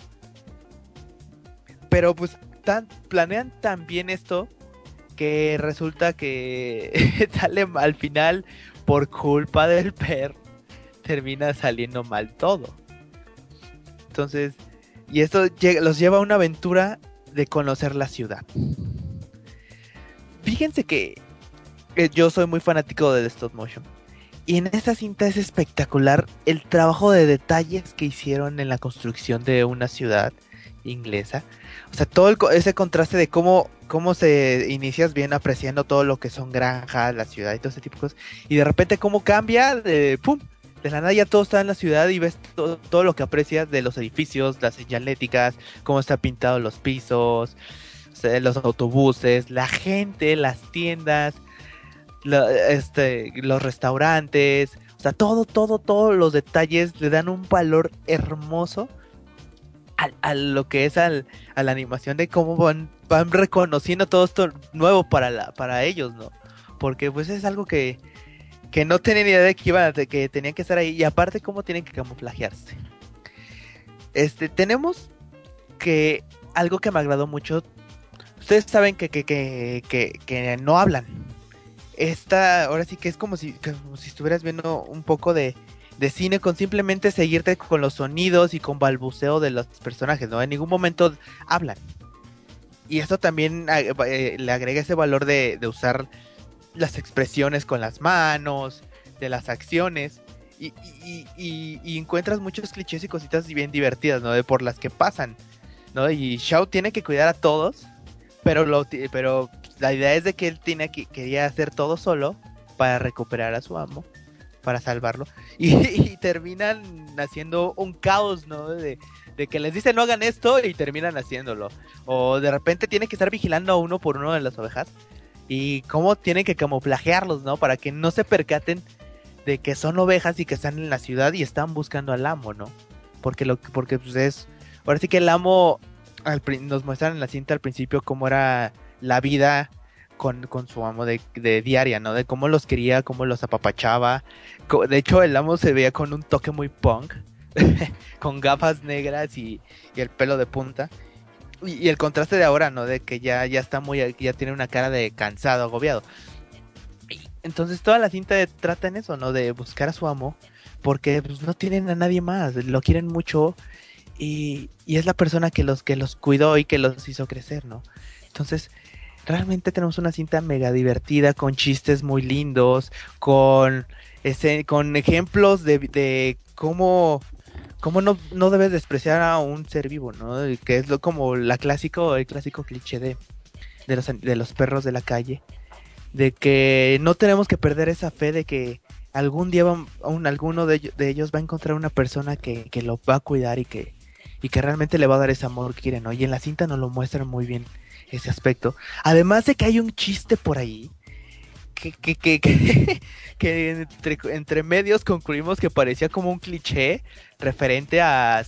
Pero pues planean tan bien esto que resulta que sale al final, por culpa del perro, termina saliendo mal todo. Entonces, y esto los lleva a una aventura de conocer la ciudad. Fíjense que yo soy muy fanático de stop motion, y en esta cinta es espectacular el trabajo de detalles que hicieron en la construcción de una ciudad inglesa. O sea, todo ese contraste de cómo se inicias bien apreciando todo lo que son granjas, la ciudad y todo ese tipo de cosas, y de repente cómo cambia de la nada ya todo está en la ciudad y ves todo lo que aprecias de los edificios, las señaléticas, cómo está pintado los pisos, o sea, los autobuses, la gente, las tiendas, los restaurantes, o sea, todos los detalles le dan un valor hermoso a lo que es a la animación, de cómo van reconociendo todo esto nuevo para ellos, ¿no? Porque pues es algo que no tenían idea de que tenían que estar ahí, y aparte cómo tienen que camuflajearse. Tenemos que algo que me agradó mucho. Ustedes saben que no hablan. Ahora sí que es como si estuvieras viendo un poco de cine, con simplemente seguirte con los sonidos y con balbuceo de los personajes, ¿no? En ningún momento hablan. Y eso también le agrega ese valor de usar las expresiones con las manos, de las acciones, y encuentras muchos clichés y cositas bien divertidas, ¿no? Por las que pasan, ¿no? Y Shaun tiene que cuidar a todos, pero la idea es de que él quería hacer todo solo para recuperar a su amo, para salvarlo, y terminan haciendo un caos, ¿no? De que les dicen no hagan esto y terminan haciéndolo, o de repente tienen que estar vigilando a uno por uno de las ovejas, y cómo tienen que camuflajearlos, ¿no? Para que no se percaten de que son ovejas y que están en la ciudad y están buscando al amo, ¿no? Porque pues es, ahora sí que el amo, nos muestran en la cinta al principio cómo era la vida con su amo de diaria, ¿no? De cómo los quería, cómo los apapachaba. De hecho, el amo se veía con un toque muy punk, con gafas negras y el pelo de punta. Y el contraste de ahora, ¿no? De que ya está ya tiene una cara de cansado, agobiado. Entonces toda la cinta trata en eso, ¿no? De buscar a su amo, porque pues, no tienen a nadie más, lo quieren mucho y es la persona que los cuidó y que los hizo crecer, ¿no? Entonces realmente tenemos una cinta mega divertida, con chistes muy lindos, con ejemplos de cómo no debes despreciar a un ser vivo, ¿no? Que es como el clásico cliché de los perros de la calle, de que no tenemos que perder esa fe de que algún día alguno de ellos va a encontrar una persona que lo va a cuidar y que realmente le va a dar ese amor que quiere, ¿no? Y en la cinta nos lo muestran muy bien ese aspecto. Además de que hay un chiste por ahí que entre medios concluimos que parecía como un cliché referente a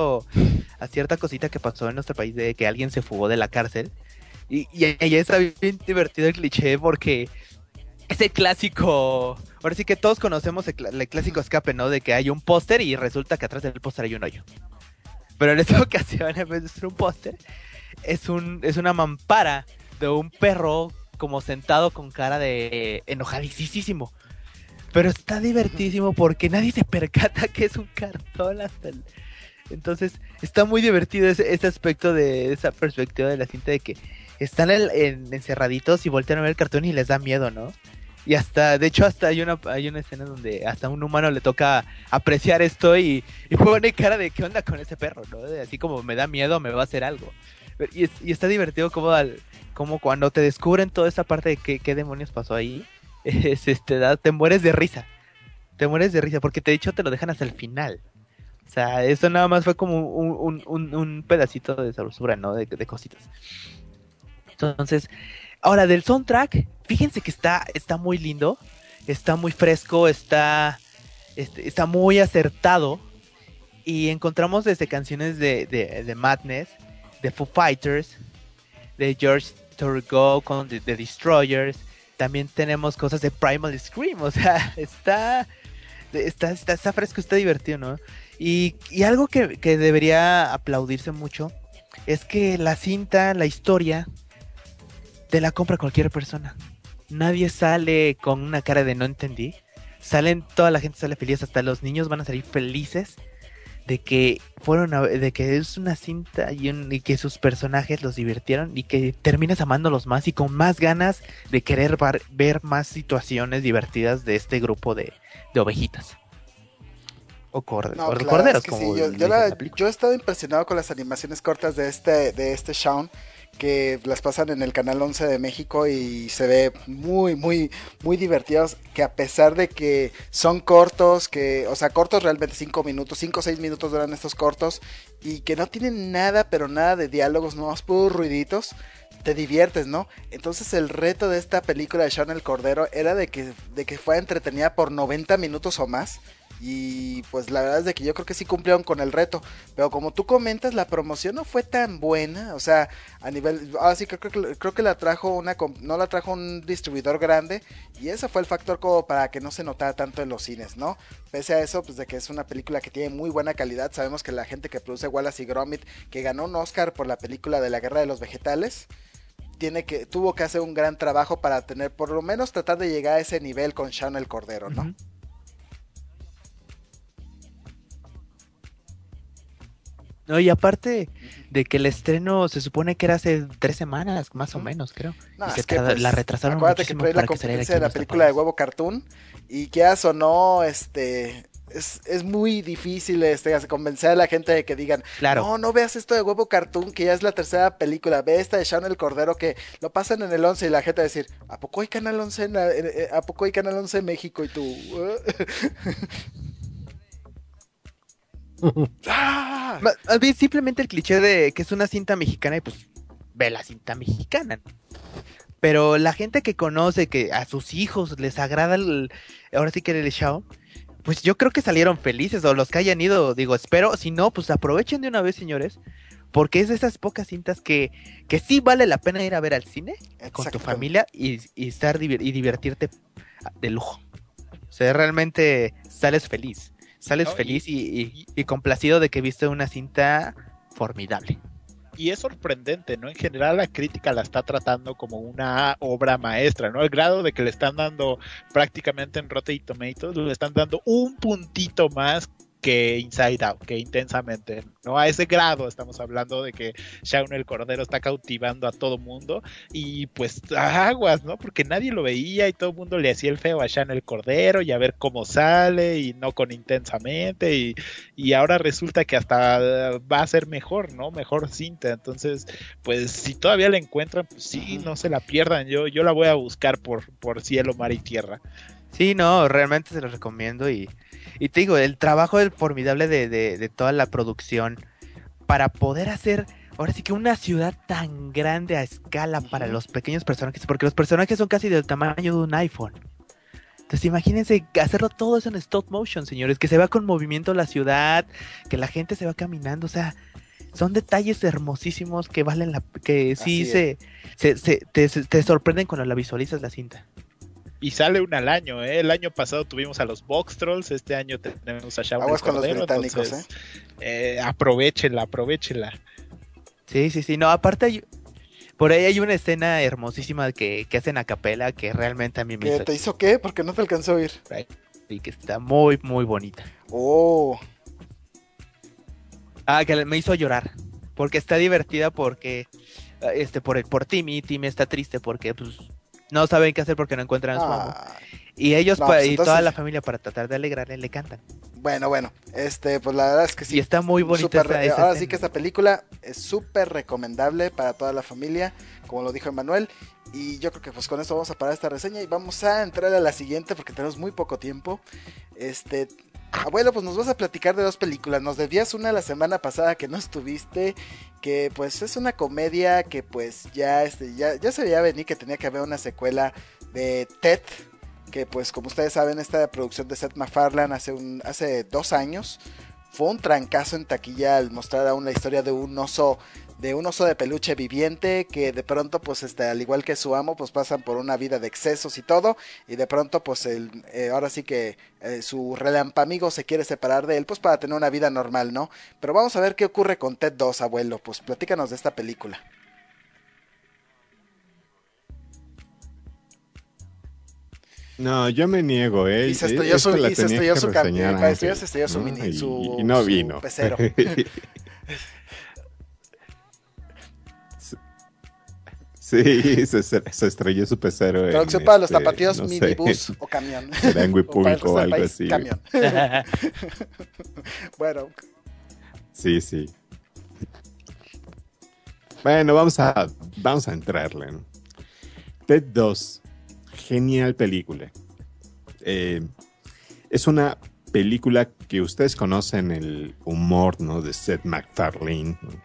cierta cosita que pasó en nuestro país, de que alguien se fugó de la cárcel. Y está bien divertido el cliché porque es el clásico. Ahora sí que todos conocemos el clásico escape, ¿no? De que hay un póster y resulta que atrás del póster hay un hoyo. Pero en esta ocasión, en vez de ser un póster, es una mampara de un perro como sentado con cara de enojadísimo. Pero está divertidísimo porque nadie se percata que es un cartón Entonces está muy divertido ese aspecto de esa perspectiva de la cinta, de que están encerraditos y voltean a ver el cartón y les da miedo, ¿no? Y de hecho hay una escena donde hasta a un humano le toca apreciar esto y pone cara de ¿qué onda con ese perro? ¿No? Así como me da miedo, me va a hacer algo. Y está divertido como cuando te descubren toda esa parte de qué demonios pasó ahí, te mueres de risa. Te mueres de risa porque de hecho te lo dejan hasta el final. O sea, eso nada más fue como un pedacito de sabrosura, ¿no? De cositas. Entonces, ahora del soundtrack, fíjense que está muy lindo, está muy fresco, está muy acertado. Y encontramos desde canciones de Madness, de Foo Fighters, de George Thorogood con The Destroyers. También tenemos cosas de Primal Scream. O sea, está fresco, está divertido, ¿no? Y algo que debería aplaudirse mucho es que la cinta, la historia, te la compra cualquier persona. Nadie sale con una cara de no entendí. Toda la gente sale feliz, hasta los niños van a salir felices de que es una cinta y que sus personajes los divirtieron y que terminas amándolos más y con más ganas de querer ver más situaciones divertidas de este grupo de ovejitas. O corderos, es que como sí, yo he estado impresionado con las animaciones cortas de este Shaun, que las pasan en el canal 11 de México y se ve muy, muy, muy divertidos, que a pesar de que son cortos, cortos realmente 5 o 6 minutos duran estos cortos, y que no tienen nada, pero nada de diálogos, no, es puros ruiditos, te diviertes, ¿no? Entonces el reto de esta película de Shaun el Cordero era de que fuera entretenida por 90 minutos o más. Y pues la verdad es de que yo creo que sí cumplieron con el reto. Pero como tú comentas, la promoción no fue tan buena. O sea, a nivel... sí, creo que la trajo no la trajo un distribuidor grande. Y ese fue el factor como para que no se notara tanto en los cines, ¿no? Pese a eso, pues de que es una película que tiene muy buena calidad. Sabemos que la gente que produce Wallace y Gromit, que ganó un Oscar por la película de la Guerra de los Vegetales, tuvo que hacer un gran trabajo para tener, por lo menos tratar de llegar a ese nivel con Shaun el Cordero, ¿no? Uh-huh. No, y aparte de que el estreno se supone que era hace 3 semanas, más o menos, creo. No, y la retrasaron acuérdate que trae la competencia de la película de Huevo Cartoon, y quieras o no, es muy difícil convencer a la gente de que digan, claro, no veas esto de Huevo Cartoon, que ya es la tercera película, ve esta de Shaun el Cordero que lo pasan en el 11, y la gente va a decir, ¿a poco hay Canal 11 ¿a poco hay Canal 11 en México? Y tú... Simplemente el cliché de que es una cinta mexicana y pues ve la cinta mexicana. Pero la gente que conoce, que a sus hijos les agrada ahora sí que el show, pues yo creo que salieron felices, o los que hayan ido, digo, espero, si no, pues aprovechen de una vez, señores, porque es de esas pocas cintas que sí vale la pena ir a ver al cine con tu familia y divertirte de lujo. O sea, realmente sales feliz y complacido de que viste una cinta formidable. Y es sorprendente, ¿no? En general la crítica la está tratando como una obra maestra, ¿no? Al grado de que le están dando prácticamente en Rotten Tomatoes, le están dando un puntito más que Inside Out, que Intensamente, ¿no? A ese grado estamos hablando de que Shaun el Cordero está cautivando a todo mundo y pues aguas, ¿no? Porque nadie lo veía y todo el mundo le hacía el feo a Shaun el Cordero y a ver cómo sale y no con Intensamente y ahora resulta que hasta va a ser mejor, ¿no? Mejor cinta, entonces pues si todavía la encuentran, pues sí, no se la pierdan, yo la voy a buscar por cielo, mar y tierra. Sí, no, realmente se los recomiendo y te digo, el trabajo formidable de toda la producción para poder hacer, ahora sí que una ciudad tan grande a escala para los pequeños personajes, porque los personajes son casi del tamaño de un iPhone. Entonces imagínense hacerlo todo eso en stop motion, señores, que se va con movimiento la ciudad, que la gente se va caminando, o sea, son detalles hermosísimos que valen que sí te sorprenden cuando la visualizas la cinta. Y sale una al año, ¿eh? El año pasado tuvimos a los Box Trolls, este año tenemos a Shaun el Cordero, con los británicos, entonces, aprovechenla. Sí, no, aparte por ahí hay una escena hermosísima que hacen a capela que realmente a mí me hizo... ¿Te hizo qué? Porque no te alcanzó a oír. Y que está muy, muy bonita. Oh. Que me hizo llorar, porque está divertida porque, por Timmy está triste porque, pues... No saben qué hacer porque no encuentran a su amo. Y ellos pues y toda la familia para tratar de alegrarle le cantan. Bueno, pues la verdad es que sí. Y está muy bonita esa ahora escena. Sí que esta película es súper recomendable para toda la familia, como lo dijo Emanuel. Y yo creo que pues con esto vamos a parar esta reseña y vamos a entrar a la siguiente porque tenemos muy poco tiempo. Abuelo, pues nos vas a platicar de 2 películas. Nos debías una la semana pasada que no estuviste, que pues es una comedia que pues ya se veía venir que tenía que haber una secuela de Ted, que pues como ustedes saben esta producción de Seth MacFarlane hace 2 años fue un trancazo en taquilla al mostrar aún la historia de un oso de peluche viviente que de pronto pues al igual que su amo pues pasan por una vida de excesos y todo y de pronto pues ahora sí que su relampamigo se quiere separar de él pues para tener una vida normal, ¿no? Pero vamos a ver qué ocurre con Ted 2, abuelo, pues platícanos de esta película. No, yo me niego, Y se estrelló su y no vino. Pecero. Sí, se estrelló su pecero. Traducción para los tapatíos, no minibús o camión. Serangüe público o algo así. Camión. Bueno. Sí. Bueno, vamos a entrarle, ¿no? Ted 2. Genial película. Es una película que ustedes conocen el humor, ¿no? De Seth MacFarlane, ¿no?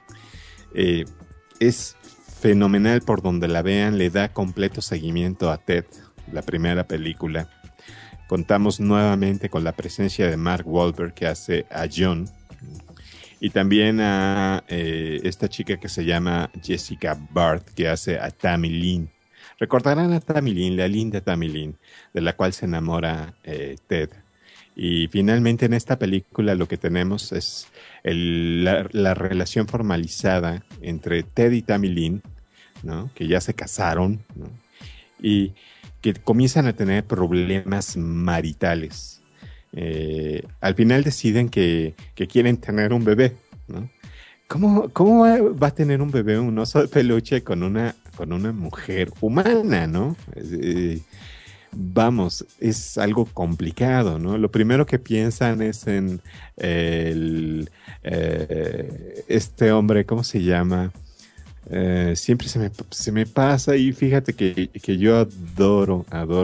Es fenomenal por donde la vean, le da completo seguimiento a Ted, la primera película. Contamos nuevamente con la presencia de Mark Wahlberg que hace a John y también a esta chica que se llama Jessica Barth que hace a Tammy Lynn. Recordarán a Tammy Lynn, la linda Tammy Lynn, de la cual se enamora Ted. Y finalmente en esta película lo que tenemos es la relación formalizada entre Ted y Tammy Lynn, ¿no? Que ya se casaron, ¿no? Y que comienzan a tener problemas maritales. Al final deciden que quieren tener un bebé, ¿no? ¿Cómo va a tener un bebé un oso de peluche con una mujer humana, ¿no? Vamos, es algo complicado, ¿no? Lo primero que piensan es en este hombre, ¿cómo se llama? Siempre se me pasa y fíjate que yo adoro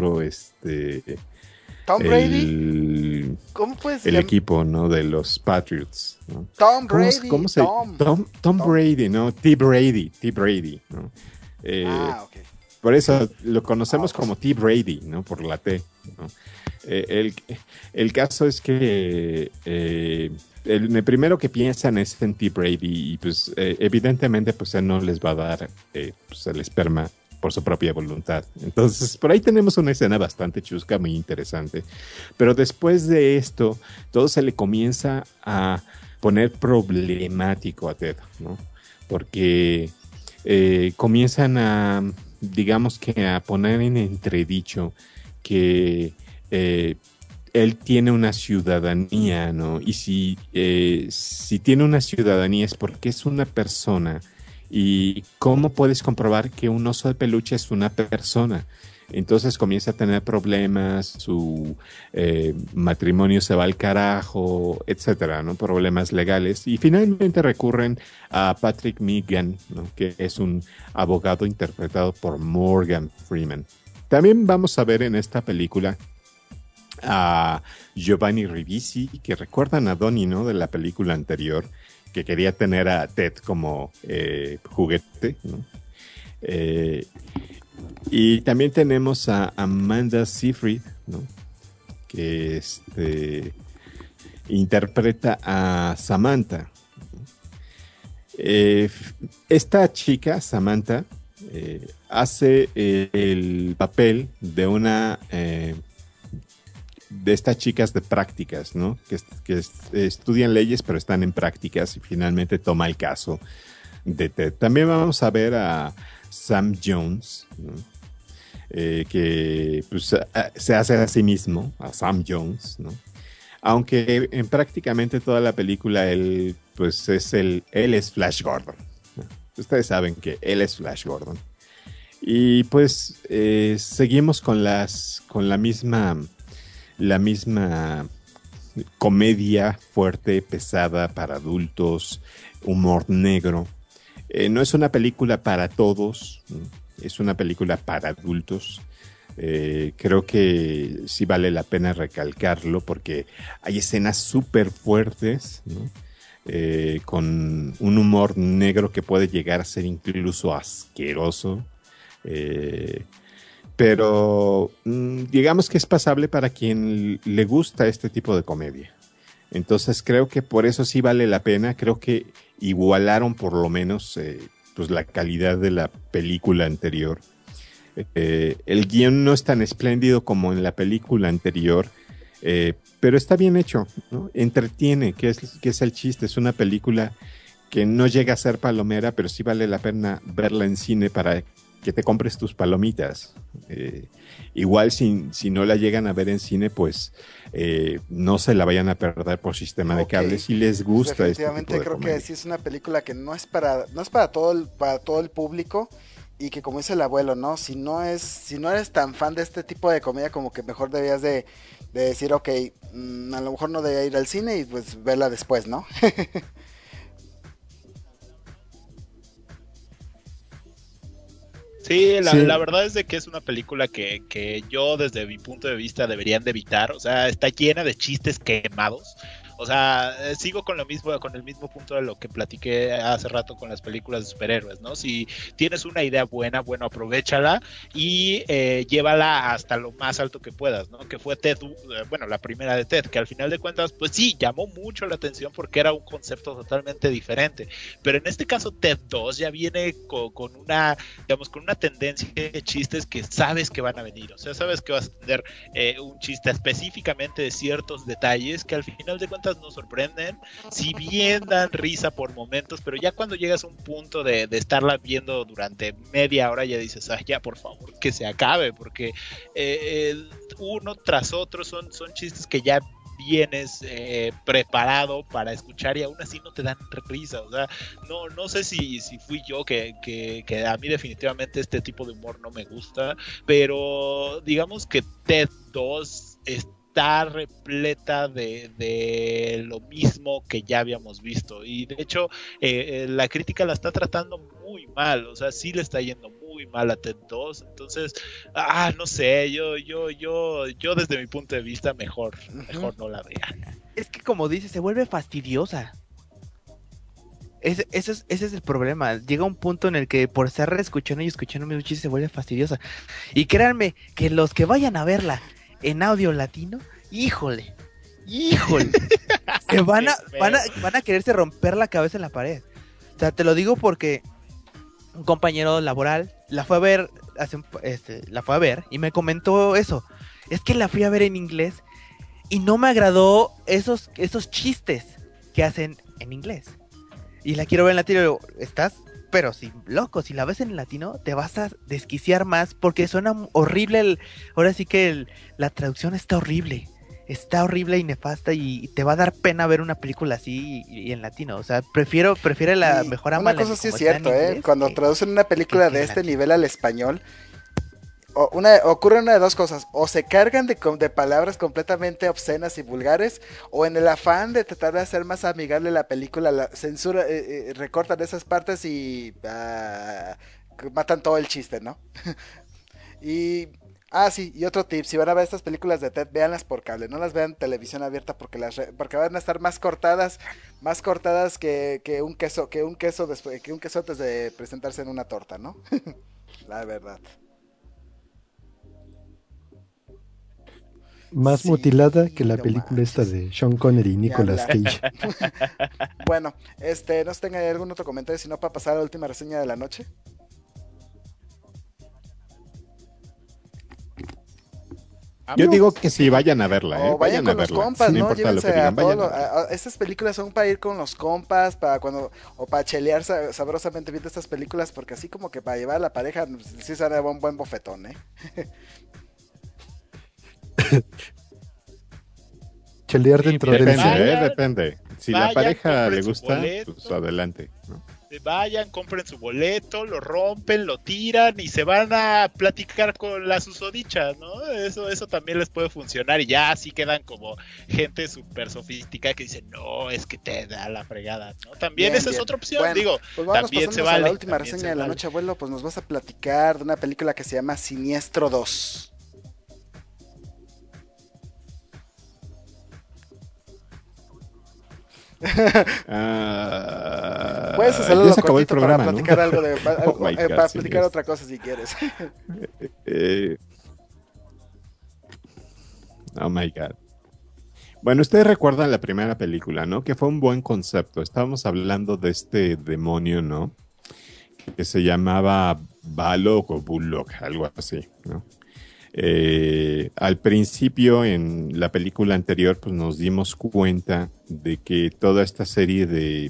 Tom Brady. ¿Cómo puedes el equipo, ¿no? De los Patriots, ¿no? Tom Brady. Tom Brady, ¿no? T. Brady, ¿no? Ok. Por eso lo conocemos como T. Brady, ¿no? Por la T, ¿no? El caso es que el primero que piensan es en T. Brady y pues evidentemente pues él no les va a dar pues, el esperma por su propia voluntad. Entonces por ahí tenemos una escena bastante chusca, muy interesante. Pero después de esto todo se le comienza a poner problemático a Ted, ¿no? Porque comienzan a, digamos que a poner en entredicho que él tiene una ciudadanía, ¿no? Y si tiene una ciudadanía es porque es una persona. ¿Y cómo puedes comprobar que un oso de peluche es una persona? Entonces comienza a tener problemas, su matrimonio se va al carajo, etcétera, ¿no? Problemas legales. Y finalmente recurren a Patrick Meighan, ¿no? Que es un abogado interpretado por Morgan Freeman. También vamos a ver en esta película a Giovanni Ribisi, que recuerdan a Donnie, ¿no? De la película anterior, que quería tener a Ted como juguete, ¿no? Y también tenemos a Amanda Seyfried, ¿no? Que interpreta a Samantha. Esta chica, Samantha, hace el papel de una de estas chicas de prácticas, ¿no? Que estudian leyes pero están en prácticas y finalmente toma el caso de Ted. También vamos a ver a Sam Jones, ¿no? Que pues, se hace a sí mismo, a Sam Jones, ¿no? Aunque en prácticamente toda la película él es Flash Gordon, ¿no? Ustedes saben que él es Flash Gordon. Y pues seguimos con la misma comedia fuerte, pesada para adultos, humor negro. No es una película para todos, ¿no? Es una película para adultos. Creo que sí vale la pena recalcarlo porque hay escenas súper fuertes, ¿no? Con un humor negro que puede llegar a ser incluso asqueroso. Pero digamos que es pasable para quien le gusta este tipo de comedia. Entonces creo que por eso sí vale la pena. Creo que igualaron por lo menos pues la calidad de la película anterior. El guión no es tan espléndido como en la película anterior, pero está bien hecho, ¿no? Entretiene, que es el chiste. Es una película que no llega a ser palomera, pero sí vale la pena verla en cine para que te compres tus palomitas. Igual si no la llegan a ver en cine, pues no se la vayan a perder por sistema de cable si les gusta. Definitivamente creo que sí es una película que no es para todo el público, y que como dice el abuelo, ¿no? Si no eres tan fan de este tipo de comedia, como que mejor debías de decir, ok, a lo mejor no debería ir al cine y pues verla después, ¿no? Sí, la verdad es de que es una película que yo desde mi punto de vista deberían de evitar. O sea, está llena de chistes quemados. O sea, sigo con el mismo punto de lo que platiqué hace rato con las películas de superhéroes, ¿no? Si tienes una idea buena, bueno, aprovéchala y llévala hasta lo más alto que puedas, ¿no? Que fue Ted, bueno, la primera de Ted, que al final de cuentas, pues sí, llamó mucho la atención porque era un concepto totalmente diferente. Pero en este caso, Ted 2 ya viene con una, digamos, con una tendencia de chistes que sabes que van a venir. O sea, sabes que vas a tener un chiste específicamente de ciertos detalles que al final de cuentas nos sorprenden, si bien dan risa por momentos, pero ya cuando llegas a un punto de estarla viendo durante media hora ya dices, ya por favor que se acabe, porque uno tras otro son chistes que ya vienes preparado para escuchar y aún así no te dan risa. O sea, no sé si fui yo que a mí definitivamente este tipo de humor no me gusta, pero digamos que Ted 2 está repleta de lo mismo que ya habíamos visto, y de hecho la crítica la está tratando muy mal. O sea, sí le está yendo muy mal a Ted 2, entonces no sé, yo desde mi punto de vista mejor no la vean. Es que como dices, se vuelve fastidiosa. ese es el problema. Llega un punto en el que por estar reescuchando y escuchando mis chistes se vuelve fastidiosa. Y créanme que los que vayan a verla en audio latino, híjole, que van a quererse romper la cabeza en la pared. O sea, te lo digo porque un compañero laboral la fue a ver y me comentó eso. Es que la fui a ver en inglés y no me agradó esos chistes que hacen en inglés. Y la quiero ver en latino y digo, estás, pero si loco, si la ves en latino te vas a desquiciar más porque suena horrible. Ahora sí que la traducción está horrible y nefasta y te va a dar pena ver una película así y en latino. O sea, prefiere la mejor ama. Una cosa sí es cierto, cuando traducen una película de este nivel al español, ocurre una de dos cosas: o se cargan de palabras completamente obscenas y vulgares, o en el afán de tratar de hacer más amigable la película, la censura, recortan esas partes y matan todo el chiste, ¿no? y otro tip: si van a ver estas películas de Ted, véanlas por cable, no las vean en televisión abierta porque van a estar más cortadas que un queso antes de presentarse en una torta, ¿no? La verdad. Más mutilada que la película esta de Sean Connery y Nicolas Cage. Bueno, no sé si tengan algún otro comentario, si no, para pasar a la última reseña de la noche. Yo digo que sí, vayan a verla, vayan con los compas, no importa lo que digan, estas películas son para ir con los compas, para chelear sabrosamente viendo estas películas, porque así como que para llevar a la pareja, sí será un buen bofetón, Chelear dentro de depende. Si la pareja le gusta, pues adelante, ¿no? Vayan, compren su boleto, lo rompen, lo tiran y se van a platicar con las susodichas, ¿no? Eso también les puede funcionar y ya así quedan como gente súper sofisticada que dice, no, es que te da la fregada, ¿no? También esa es otra opción, bueno, pues también se vale. A la última reseña de la noche, abuelo, pues nos vas a platicar de una película que se llama Siniestro 2. Puedes hacerlo cortito para platicar, ¿no? Algo de para platicar otra cosa si quieres. Oh my God. Bueno, ustedes recuerdan la primera película, ¿no? Que fue un buen concepto. Estábamos hablando de este demonio, ¿no? Que se llamaba Balog o Bullock, algo así, ¿no? Al principio, en la película anterior, pues nos dimos cuenta de que toda esta serie de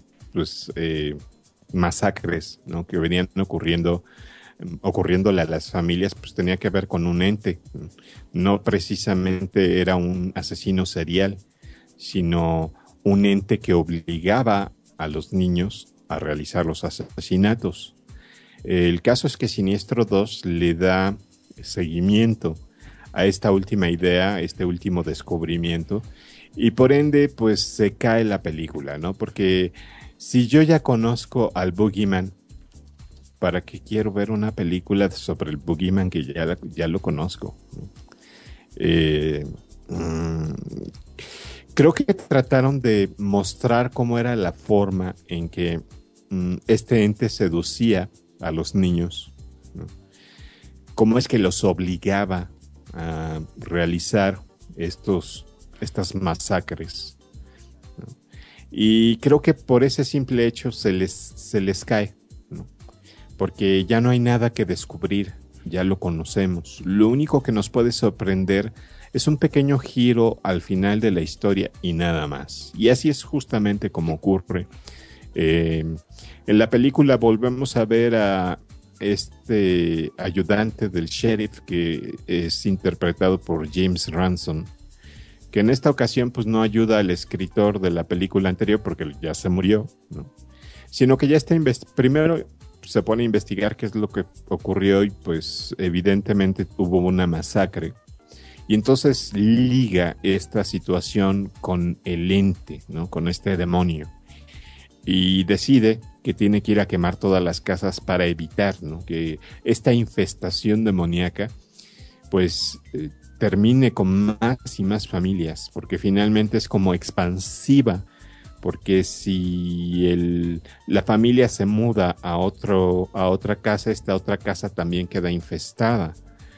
masacres, ¿no? Que venían ocurriéndole a las familias, pues tenía que ver con un ente. No precisamente era un asesino serial, sino un ente que obligaba a los niños a realizar los asesinatos. El caso es que Siniestro 2 le da seguimiento a esta última idea, este último descubrimiento, y por ende pues se cae la película, ¿no? Porque si yo ya conozco al Boogeyman, ¿para qué quiero ver una película sobre el Boogeyman que ya lo conozco? Creo que trataron de mostrar cómo era la forma en que este ente seducía a los niños, ¿no? Cómo es que los obligaba a realizar estas masacres, ¿no? Y creo que por ese simple hecho se les cae, ¿no? Porque ya no hay nada que descubrir, ya lo conocemos. Lo único que nos puede sorprender es un pequeño giro al final de la historia y nada más. Y así es justamente como ocurre. En la película volvemos a ver a este ayudante del sheriff que es interpretado por James Ransone, que en esta ocasión pues no ayuda al escritor de la película anterior porque ya se murió, ¿no? Sino que ya está primero se pone a investigar qué es lo que ocurrió y pues evidentemente hubo una masacre y entonces liga esta situación con el ente, ¿no? Con este demonio, y decide que tiene que ir a quemar todas las casas para evitar, ¿no? Que esta infestación demoníaca pues termine con más y más familias, porque finalmente es como expansiva porque si la familia se muda a otra casa, esta otra casa también queda infestada.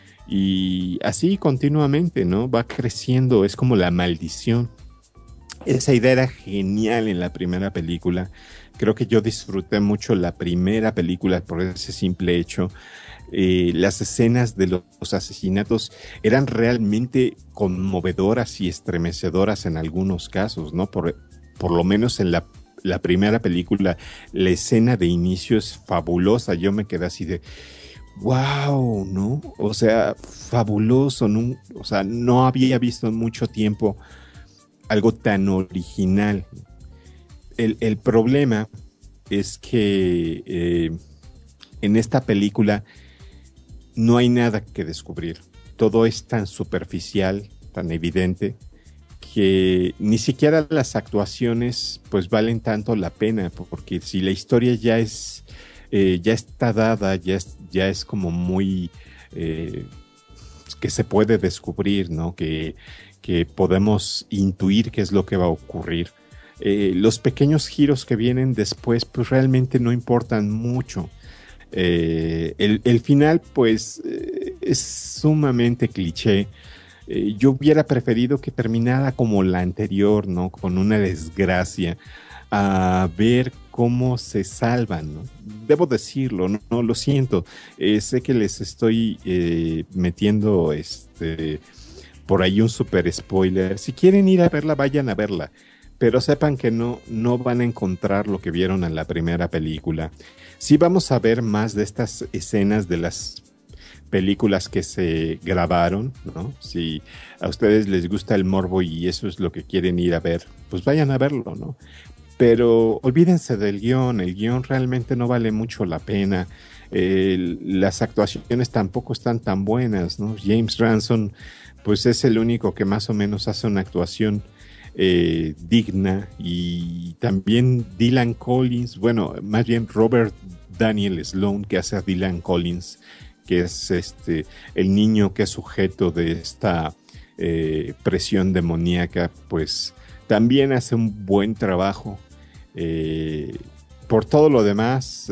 Y así continuamente, ¿no? Va creciendo, es como la maldición. Esa idea era genial en la primera película. Creo que yo disfruté mucho la primera película por ese simple hecho. Las escenas de los asesinatos eran realmente conmovedoras y estremecedoras en algunos casos, ¿no? Por lo menos en la primera película, la escena de inicio es fabulosa. Yo me quedé así de wow, ¿no? O sea, fabuloso, ¿no? O sea, no había visto en mucho tiempo algo tan original. El problema es que en esta película no hay nada que descubrir. Todo es tan superficial, tan evidente, que ni siquiera las actuaciones pues valen tanto la pena, porque si la historia ya está dada, ya es como muy que se puede descubrir, ¿no? Que podemos intuir qué es lo que va a ocurrir. Los pequeños giros que vienen después pues realmente no importan mucho. El final pues es sumamente cliché. Yo hubiera preferido que terminara como la anterior, ¿no? Con una desgracia, a ver cómo se salvan, ¿no? Debo decirlo, no lo siento. Sé que les estoy metiendo por ahí un super spoiler. Si quieren ir a verla, vayan a verla. Pero sepan que no van a encontrar lo que vieron en la primera película. Sí vamos a ver más de estas escenas de las películas que se grabaron, ¿no? Si a ustedes les gusta el morbo y eso es lo que quieren ir a ver, pues vayan a verlo, ¿no? Pero olvídense del guión, el guión realmente no vale mucho la pena. Las actuaciones tampoco están tan buenas, ¿no? James Ransone pues es el único que más o menos hace una actuación digna, y también Dylan Collins, bueno, más bien Robert Daniel Sloan, que hace a Dylan Collins, que es el niño que es sujeto de esta presión demoníaca, pues también hace un buen trabajo. Por todo lo demás,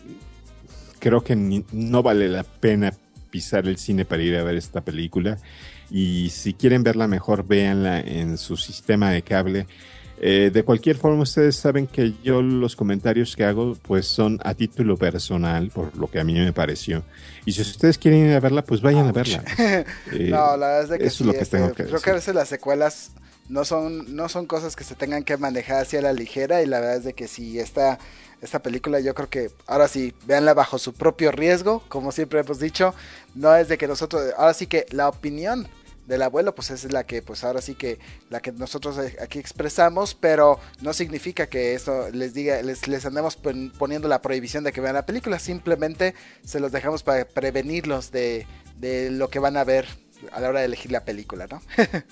creo que no vale la pena pisar el cine para ir a ver esta película. Y si quieren verla mejor, véanla en su sistema de cable. De cualquier forma, ustedes saben que yo los comentarios que hago pues son a título personal, por lo que a mí me pareció. Y si ustedes quieren ir a verla, pues vayan a verla. No, la verdad es de que eso sí, es lo que tengo que creo decir. que a veces las secuelas no son cosas que se tengan que manejar así a la ligera, y la verdad es de que si esta película, yo creo que ahora sí, véanla bajo su propio riesgo, como siempre hemos dicho. No es de que nosotros, ahora sí que la opinión del abuelo pues es la que pues ahora sí que la que nosotros aquí expresamos, pero no significa que esto les andemos poniendo la prohibición de que vean la película. Simplemente se los dejamos para prevenirlos de lo que van a ver a la hora de elegir la película, ¿no?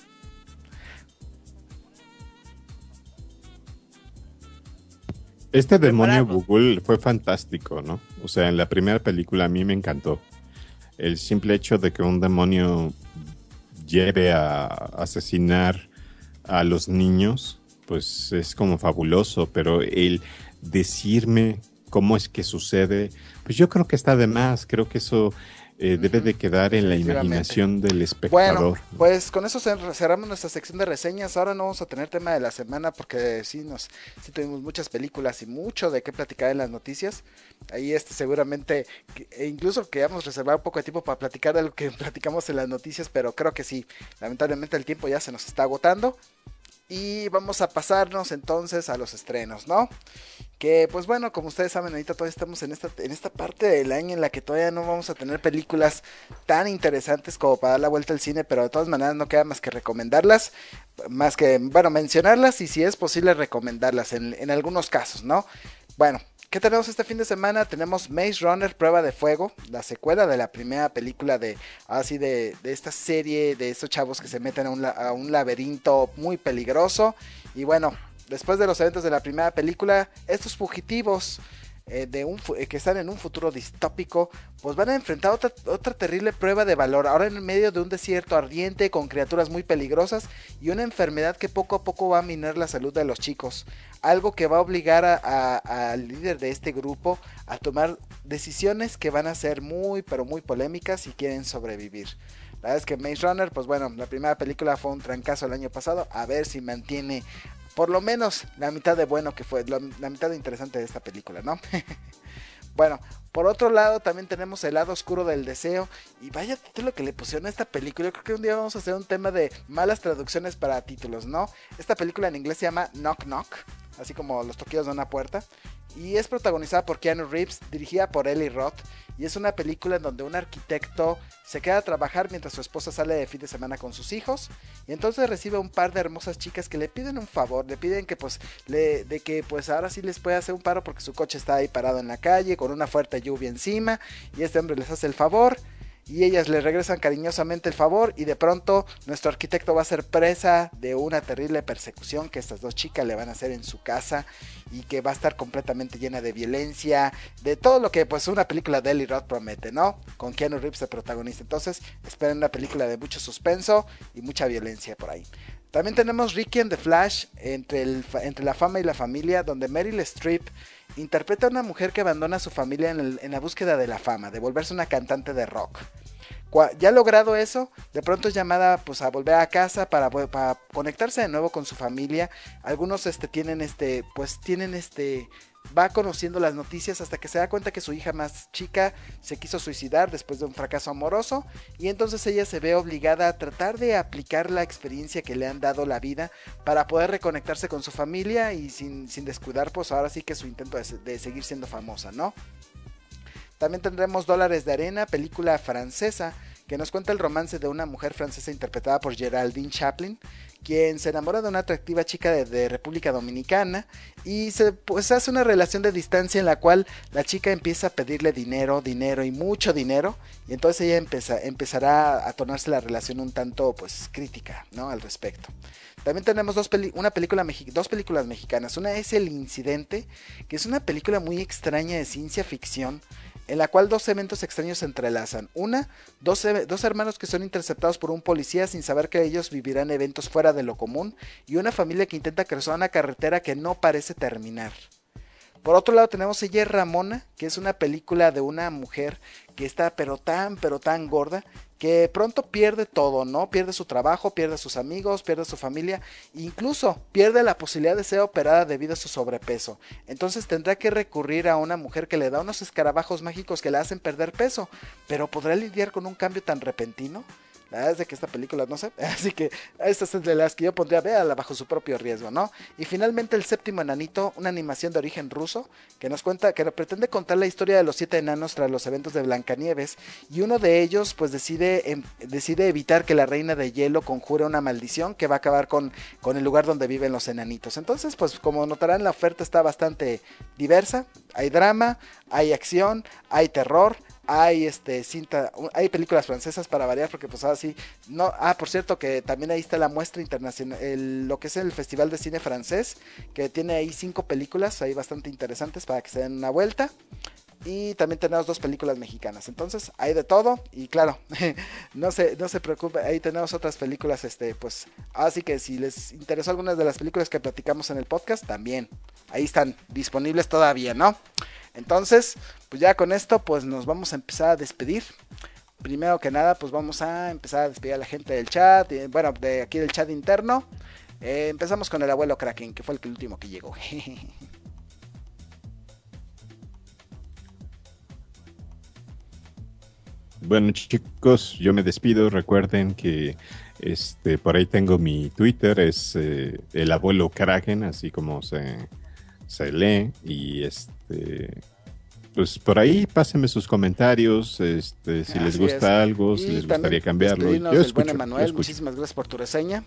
Este demonio Bughuul fue fantástico, ¿no? O sea, en la primera película a mí me encantó. El simple hecho de que un demonio lleve a asesinar a los niños, pues es como fabuloso, pero el decirme cómo es que sucede, pues yo creo que está de más. Creo que eso debe de quedar en la imaginación del espectador. Bueno, pues con eso cerramos nuestra sección de reseñas. Ahora no vamos a tener tema de la semana porque sí tuvimos muchas películas y mucho de qué platicar en las noticias. Ahí seguramente, incluso queríamos reservar un poco de tiempo para platicar de lo que platicamos en las noticias, pero creo que sí, lamentablemente el tiempo ya se nos está agotando. Y vamos a pasarnos entonces a los estrenos, ¿no? Que pues bueno, como ustedes saben, ahorita todavía estamos en esta parte del año en la que todavía no vamos a tener películas tan interesantes como para dar la vuelta al cine, pero de todas maneras no queda más que recomendarlas, más que, bueno, mencionarlas y si es posible recomendarlas en algunos casos, ¿no? Bueno, ¿qué tenemos este fin de semana? Tenemos Maze Runner, Prueba de Fuego, la secuela de la primera película de esta serie de estos chavos que se meten a un laberinto muy peligroso. Y bueno, después de los eventos de la primera película, estos fugitivos que están en un futuro distópico, pues van a enfrentar otra terrible prueba de valor, ahora en medio de un desierto ardiente con criaturas muy peligrosas y una enfermedad que poco a poco va a minar la salud de los chicos, algo que va a obligar al líder de este grupo a tomar decisiones que van a ser muy pero muy polémicas si quieren sobrevivir. La verdad es que Maze Runner, pues bueno, la primera película fue un trancazo el año pasado, a ver si mantiene por lo menos la mitad de bueno que fue, la mitad de interesante de esta película, ¿no? Bueno, por otro lado también tenemos El lado oscuro del deseo, y vaya título que le pusieron a esta película. Yo creo que un día vamos a hacer un tema de malas traducciones para títulos, ¿no? Esta película en inglés se llama Knock Knock, así como los toquillos de una puerta, y es protagonizada por Keanu Reeves, dirigida por Eli Roth, y es una película en donde un arquitecto se queda a trabajar mientras su esposa sale de fin de semana con sus hijos, y entonces recibe un par de hermosas chicas que le piden un favor, le piden que pues ahora sí les puede hacer un paro porque su coche está ahí parado en la calle con una fuerte lluvia encima, y este hombre les hace el favor, y ellas le regresan cariñosamente el favor, y de pronto nuestro arquitecto va a ser presa de una terrible persecución que estas dos chicas le van a hacer en su casa, y que va a estar completamente llena de violencia, de todo lo que pues una película de Eli Roth promete, ¿no? Con Keanu Reeves de protagonista. Entonces esperen una película de mucho suspenso y mucha violencia por ahí. También tenemos Ricky and the Flash, entre la fama y la familia, donde Meryl Streep interpreta a una mujer que abandona a su familia en la búsqueda de la fama, de volverse una cantante de rock. Ya logrado eso, de pronto es llamada pues a volver a casa para conectarse de nuevo con su familia. Algunos va conociendo las noticias hasta que se da cuenta que su hija más chica se quiso suicidar después de un fracaso amoroso, y entonces ella se ve obligada a tratar de aplicar la experiencia que le han dado la vida para poder reconectarse con su familia y sin descuidar pues ahora sí que su intento de seguir siendo famosa, ¿no? También tendremos Dólares de Arena, película francesa que nos cuenta el romance de una mujer francesa interpretada por Geraldine Chaplin, quien se enamora de una atractiva chica de República Dominicana, y pues hace una relación de distancia en la cual la chica empieza a pedirle dinero y mucho dinero, y entonces ella empezará a tornarse la relación un tanto pues crítica, ¿no? Al respecto. También tenemos dos películas mexicanas. Una es El Incidente, que es una película muy extraña de ciencia ficción, en la cual dos eventos extraños se entrelazan. Dos hermanos que son interceptados por un policía sin saber que ellos vivirán eventos fuera de lo común, y una familia que intenta cruzar una carretera que no parece terminar. Por otro lado tenemos Ella es Ramona, que es una película de una mujer que está pero tan gorda, que pronto pierde todo, ¿no? Pierde su trabajo, pierde a sus amigos, pierde a su familia, incluso pierde la posibilidad de ser operada debido a su sobrepeso. Entonces tendrá que recurrir a una mujer que le da unos escarabajos mágicos que le hacen perder peso, pero ¿podrá lidiar con un cambio tan repentino? La verdad es de que esta película no sé, así que estas es de las que yo pondría, véala bajo su propio riesgo, ¿no? Y finalmente El Séptimo Enanito, una animación de origen ruso que pretende contar la historia de los 7 enanos tras los eventos de Blancanieves, y uno de ellos pues decide evitar que la reina de hielo conjure una maldición que va a acabar con el lugar donde viven los enanitos. Entonces pues como notarán, la oferta está bastante diversa, hay drama, hay acción, hay terror, hay hay películas francesas para variar, porque pues así no. Por cierto que también ahí está la muestra internacional, lo que es el Festival de Cine Francés, que tiene ahí 5 películas ahí bastante interesantes para que se den una vuelta. Y también tenemos 2 películas mexicanas. Entonces hay de todo. Y claro, no se preocupe, ahí tenemos otras películas, pues así que si les interesó algunas de las películas que platicamos en el podcast, también ahí están disponibles todavía, ¿no? Entonces, pues ya con esto pues nos vamos a empezar a despedir. Primero que nada, pues vamos a empezar a despedir a la gente del chat, bueno, de aquí del chat interno. Empezamos con el abuelo Kraken, que fue el último que llegó. Bueno, chicos, yo me despido. Recuerden que por ahí tengo mi Twitter, es el abuelo Kraken, así como se lee, y pues por ahí pásenme sus comentarios, si les gusta algo, y si les gustaría cambiarlo. Yo escucho, buen Emanuel, muchísimas gracias por tu reseña.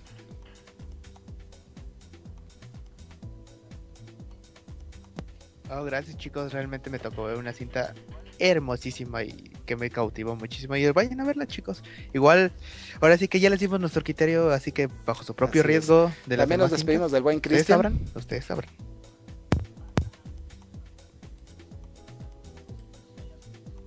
Gracias, chicos, realmente me tocó ver una cinta hermosísima y que me cautivó muchísimo, y vayan a verla, chicos. Igual, ahora sí que ya les dimos nuestro criterio, así que bajo su propio riesgo de la. También nos despedimos del buen Cristian. Ustedes sabrán.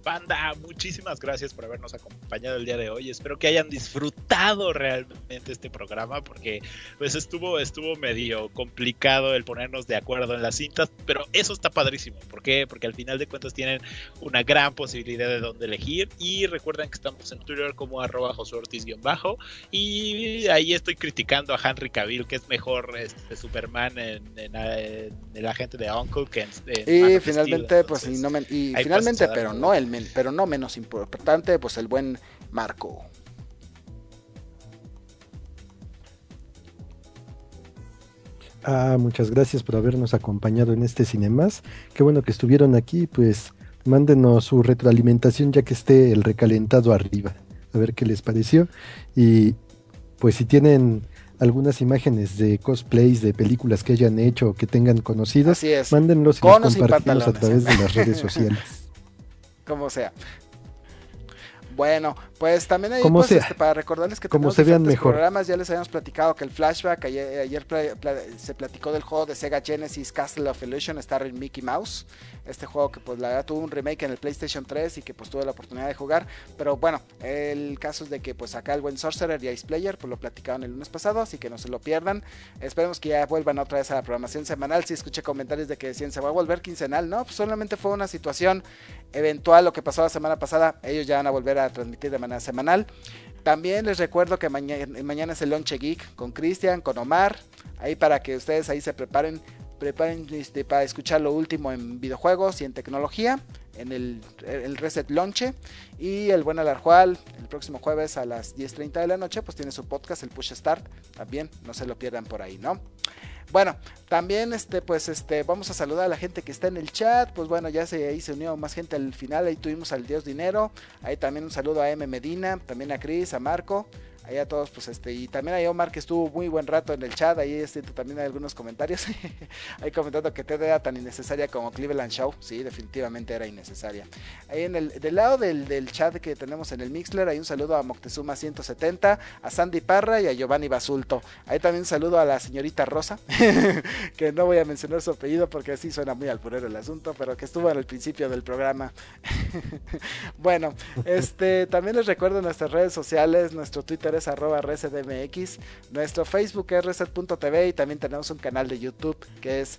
Banda, muchísimas gracias por habernos acompañado el día de hoy. Espero que hayan disfrutado realmente este programa, porque pues estuvo medio complicado el ponernos de acuerdo en las cintas, pero eso está padrísimo. ¿Por qué? Porque al final de cuentas tienen una gran posibilidad de dónde elegir. Y recuerden que estamos en Twitter como @JosueOrtiz_, y ahí estoy criticando a Henry Cavill, que es mejor Superman en el agente de Uncle que y finalmente pues finalmente pero no menos importante, pues el buen Marco. Muchas gracias por habernos acompañado en este Cinemás. Qué bueno que estuvieron aquí, pues mándenos su retroalimentación ya que esté el recalentado arriba, a ver qué les pareció. Y pues si tienen algunas imágenes de cosplays de películas que hayan hecho o que tengan conocidas, mándenlos y los compartimos a través de las redes sociales. Como sea. Bueno, pues también ahí pues, para recordarles que tenemos diferentes programas. Ya les habíamos platicado que el Flashback, ayer se platicó del juego de Sega Genesis Castle of Illusion starring Mickey Mouse. Este juego que pues la verdad tuvo un remake en el PlayStation 3 y que pues tuve la oportunidad de jugar. Pero bueno, el caso es de que pues acá el buen Sorcerer y Ice Player pues lo platicaron el lunes pasado, así que no se lo pierdan. Esperemos que ya vuelvan otra vez a la programación semanal. Sí escuché comentarios de que decían se va a volver quincenal. No, pues solamente fue una situación eventual lo que pasó la semana pasada. Ellos ya van a volver a transmitir de manera semanal. También les recuerdo que mañana es el Lonche Geek con Cristian, con Omar, ahí para que ustedes ahí se preparen para escuchar lo último en videojuegos y en tecnología en el Reset Lonche. Y el buen Alarjual el próximo jueves a las 10:30 de la noche pues tiene su podcast, el Push Start, también no se lo pierdan por ahí, ¿no? Bueno, también vamos a saludar a la gente que está en el chat. Pues bueno, ahí se unió más gente al final. Ahí tuvimos al Dios Dinero. Ahí también un saludo a M. Medina, también a Chris, a Marco. Ahí a todos, pues y también a Omar, que estuvo muy buen rato en el chat. Ahí también hay algunos comentarios. Ahí comentando que TED era tan innecesaria como Cleveland Show. Sí, definitivamente era innecesaria. Ahí del lado del chat que tenemos en el Mixler, hay un saludo a Moctezuma 170, a Sandy Parra y a Giovanni Basulto. Ahí también un saludo a la señorita Rosa, que no voy a mencionar su apellido porque así suena muy alburero el asunto, pero que estuvo al principio del programa. Bueno, también les recuerdo nuestras redes sociales. Nuestro Twitter es @ResetMX, nuestro Facebook es Reset.tv y también tenemos un canal de YouTube que es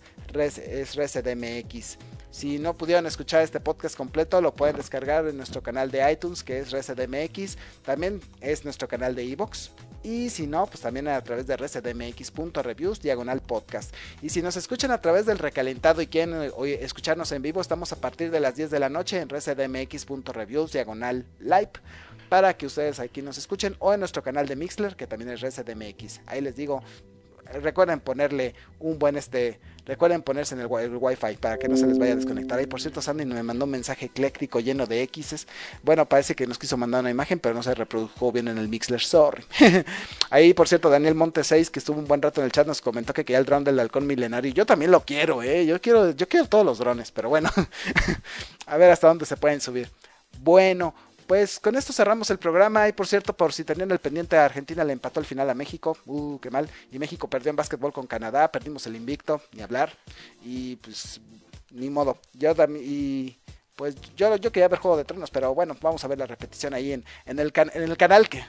ResetMX. Si no pudieron escuchar este podcast completo, lo pueden descargar en nuestro canal de iTunes, que es ResetMX. También es nuestro canal de iVoox. Y si no, pues también a través de resetmx.reviews/podcast. Y si nos escuchan a través del recalentado y quieren escucharnos en vivo, estamos a partir de las 10 de la noche en resetmx.reviews/live. Para que ustedes aquí nos escuchen, o en nuestro canal de Mixler, que también es ResetMX. Ahí les digo, recuerden ponerle un buen recuerden ponerse en el Wi-Fi para que no se les vaya a desconectar. Ahí por cierto Sandy me mandó un mensaje ecléctico lleno de X's. Bueno, parece que nos quiso mandar una imagen, pero no se reprodujo bien en el Mixler, sorry. Ahí por cierto Daniel Monte 6, que estuvo un buen rato en el chat, nos comentó que quería el dron del halcón milenario. Yo también lo quiero, yo quiero todos los drones, pero bueno. A ver hasta dónde se pueden subir. Bueno, pues con esto cerramos el programa. Y por cierto, por si tenían el pendiente, Argentina le empató al final a México. Qué mal. Y México perdió en básquetbol con Canadá. Perdimos el invicto, ni hablar. Y pues, ni modo. Yo quería ver Juego de Tronos, pero bueno, vamos a ver la repetición ahí en el canal que...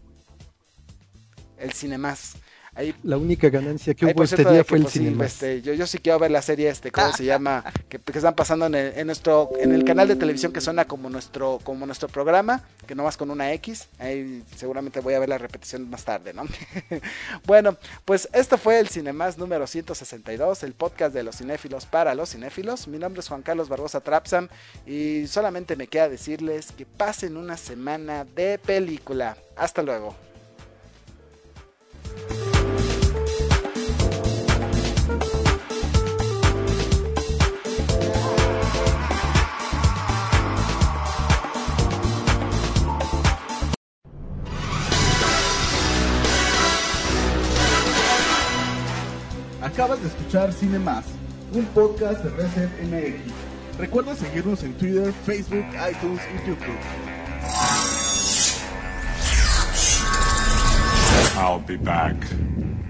El Cinemás. Ahí, la única ganancia que hubo este día fue el Cinemás. Yo sí quiero ver la serie ¿cómo se llama? Que están pasando en el canal de televisión que suena como nuestro programa, que nomás con una X. Ahí seguramente voy a ver la repetición más tarde, ¿no? Bueno, pues esto fue el Cinemás número 162, el podcast de los cinéfilos para los cinéfilos. Mi nombre es Juan Carlos Barbosa Trapsam y solamente me queda decirles que pasen una semana de película. Hasta luego. Acabas de escuchar Cinemás, un podcast de Reset MX. Recuerda seguirnos en Twitter, Facebook, iTunes y YouTube. I'll be back.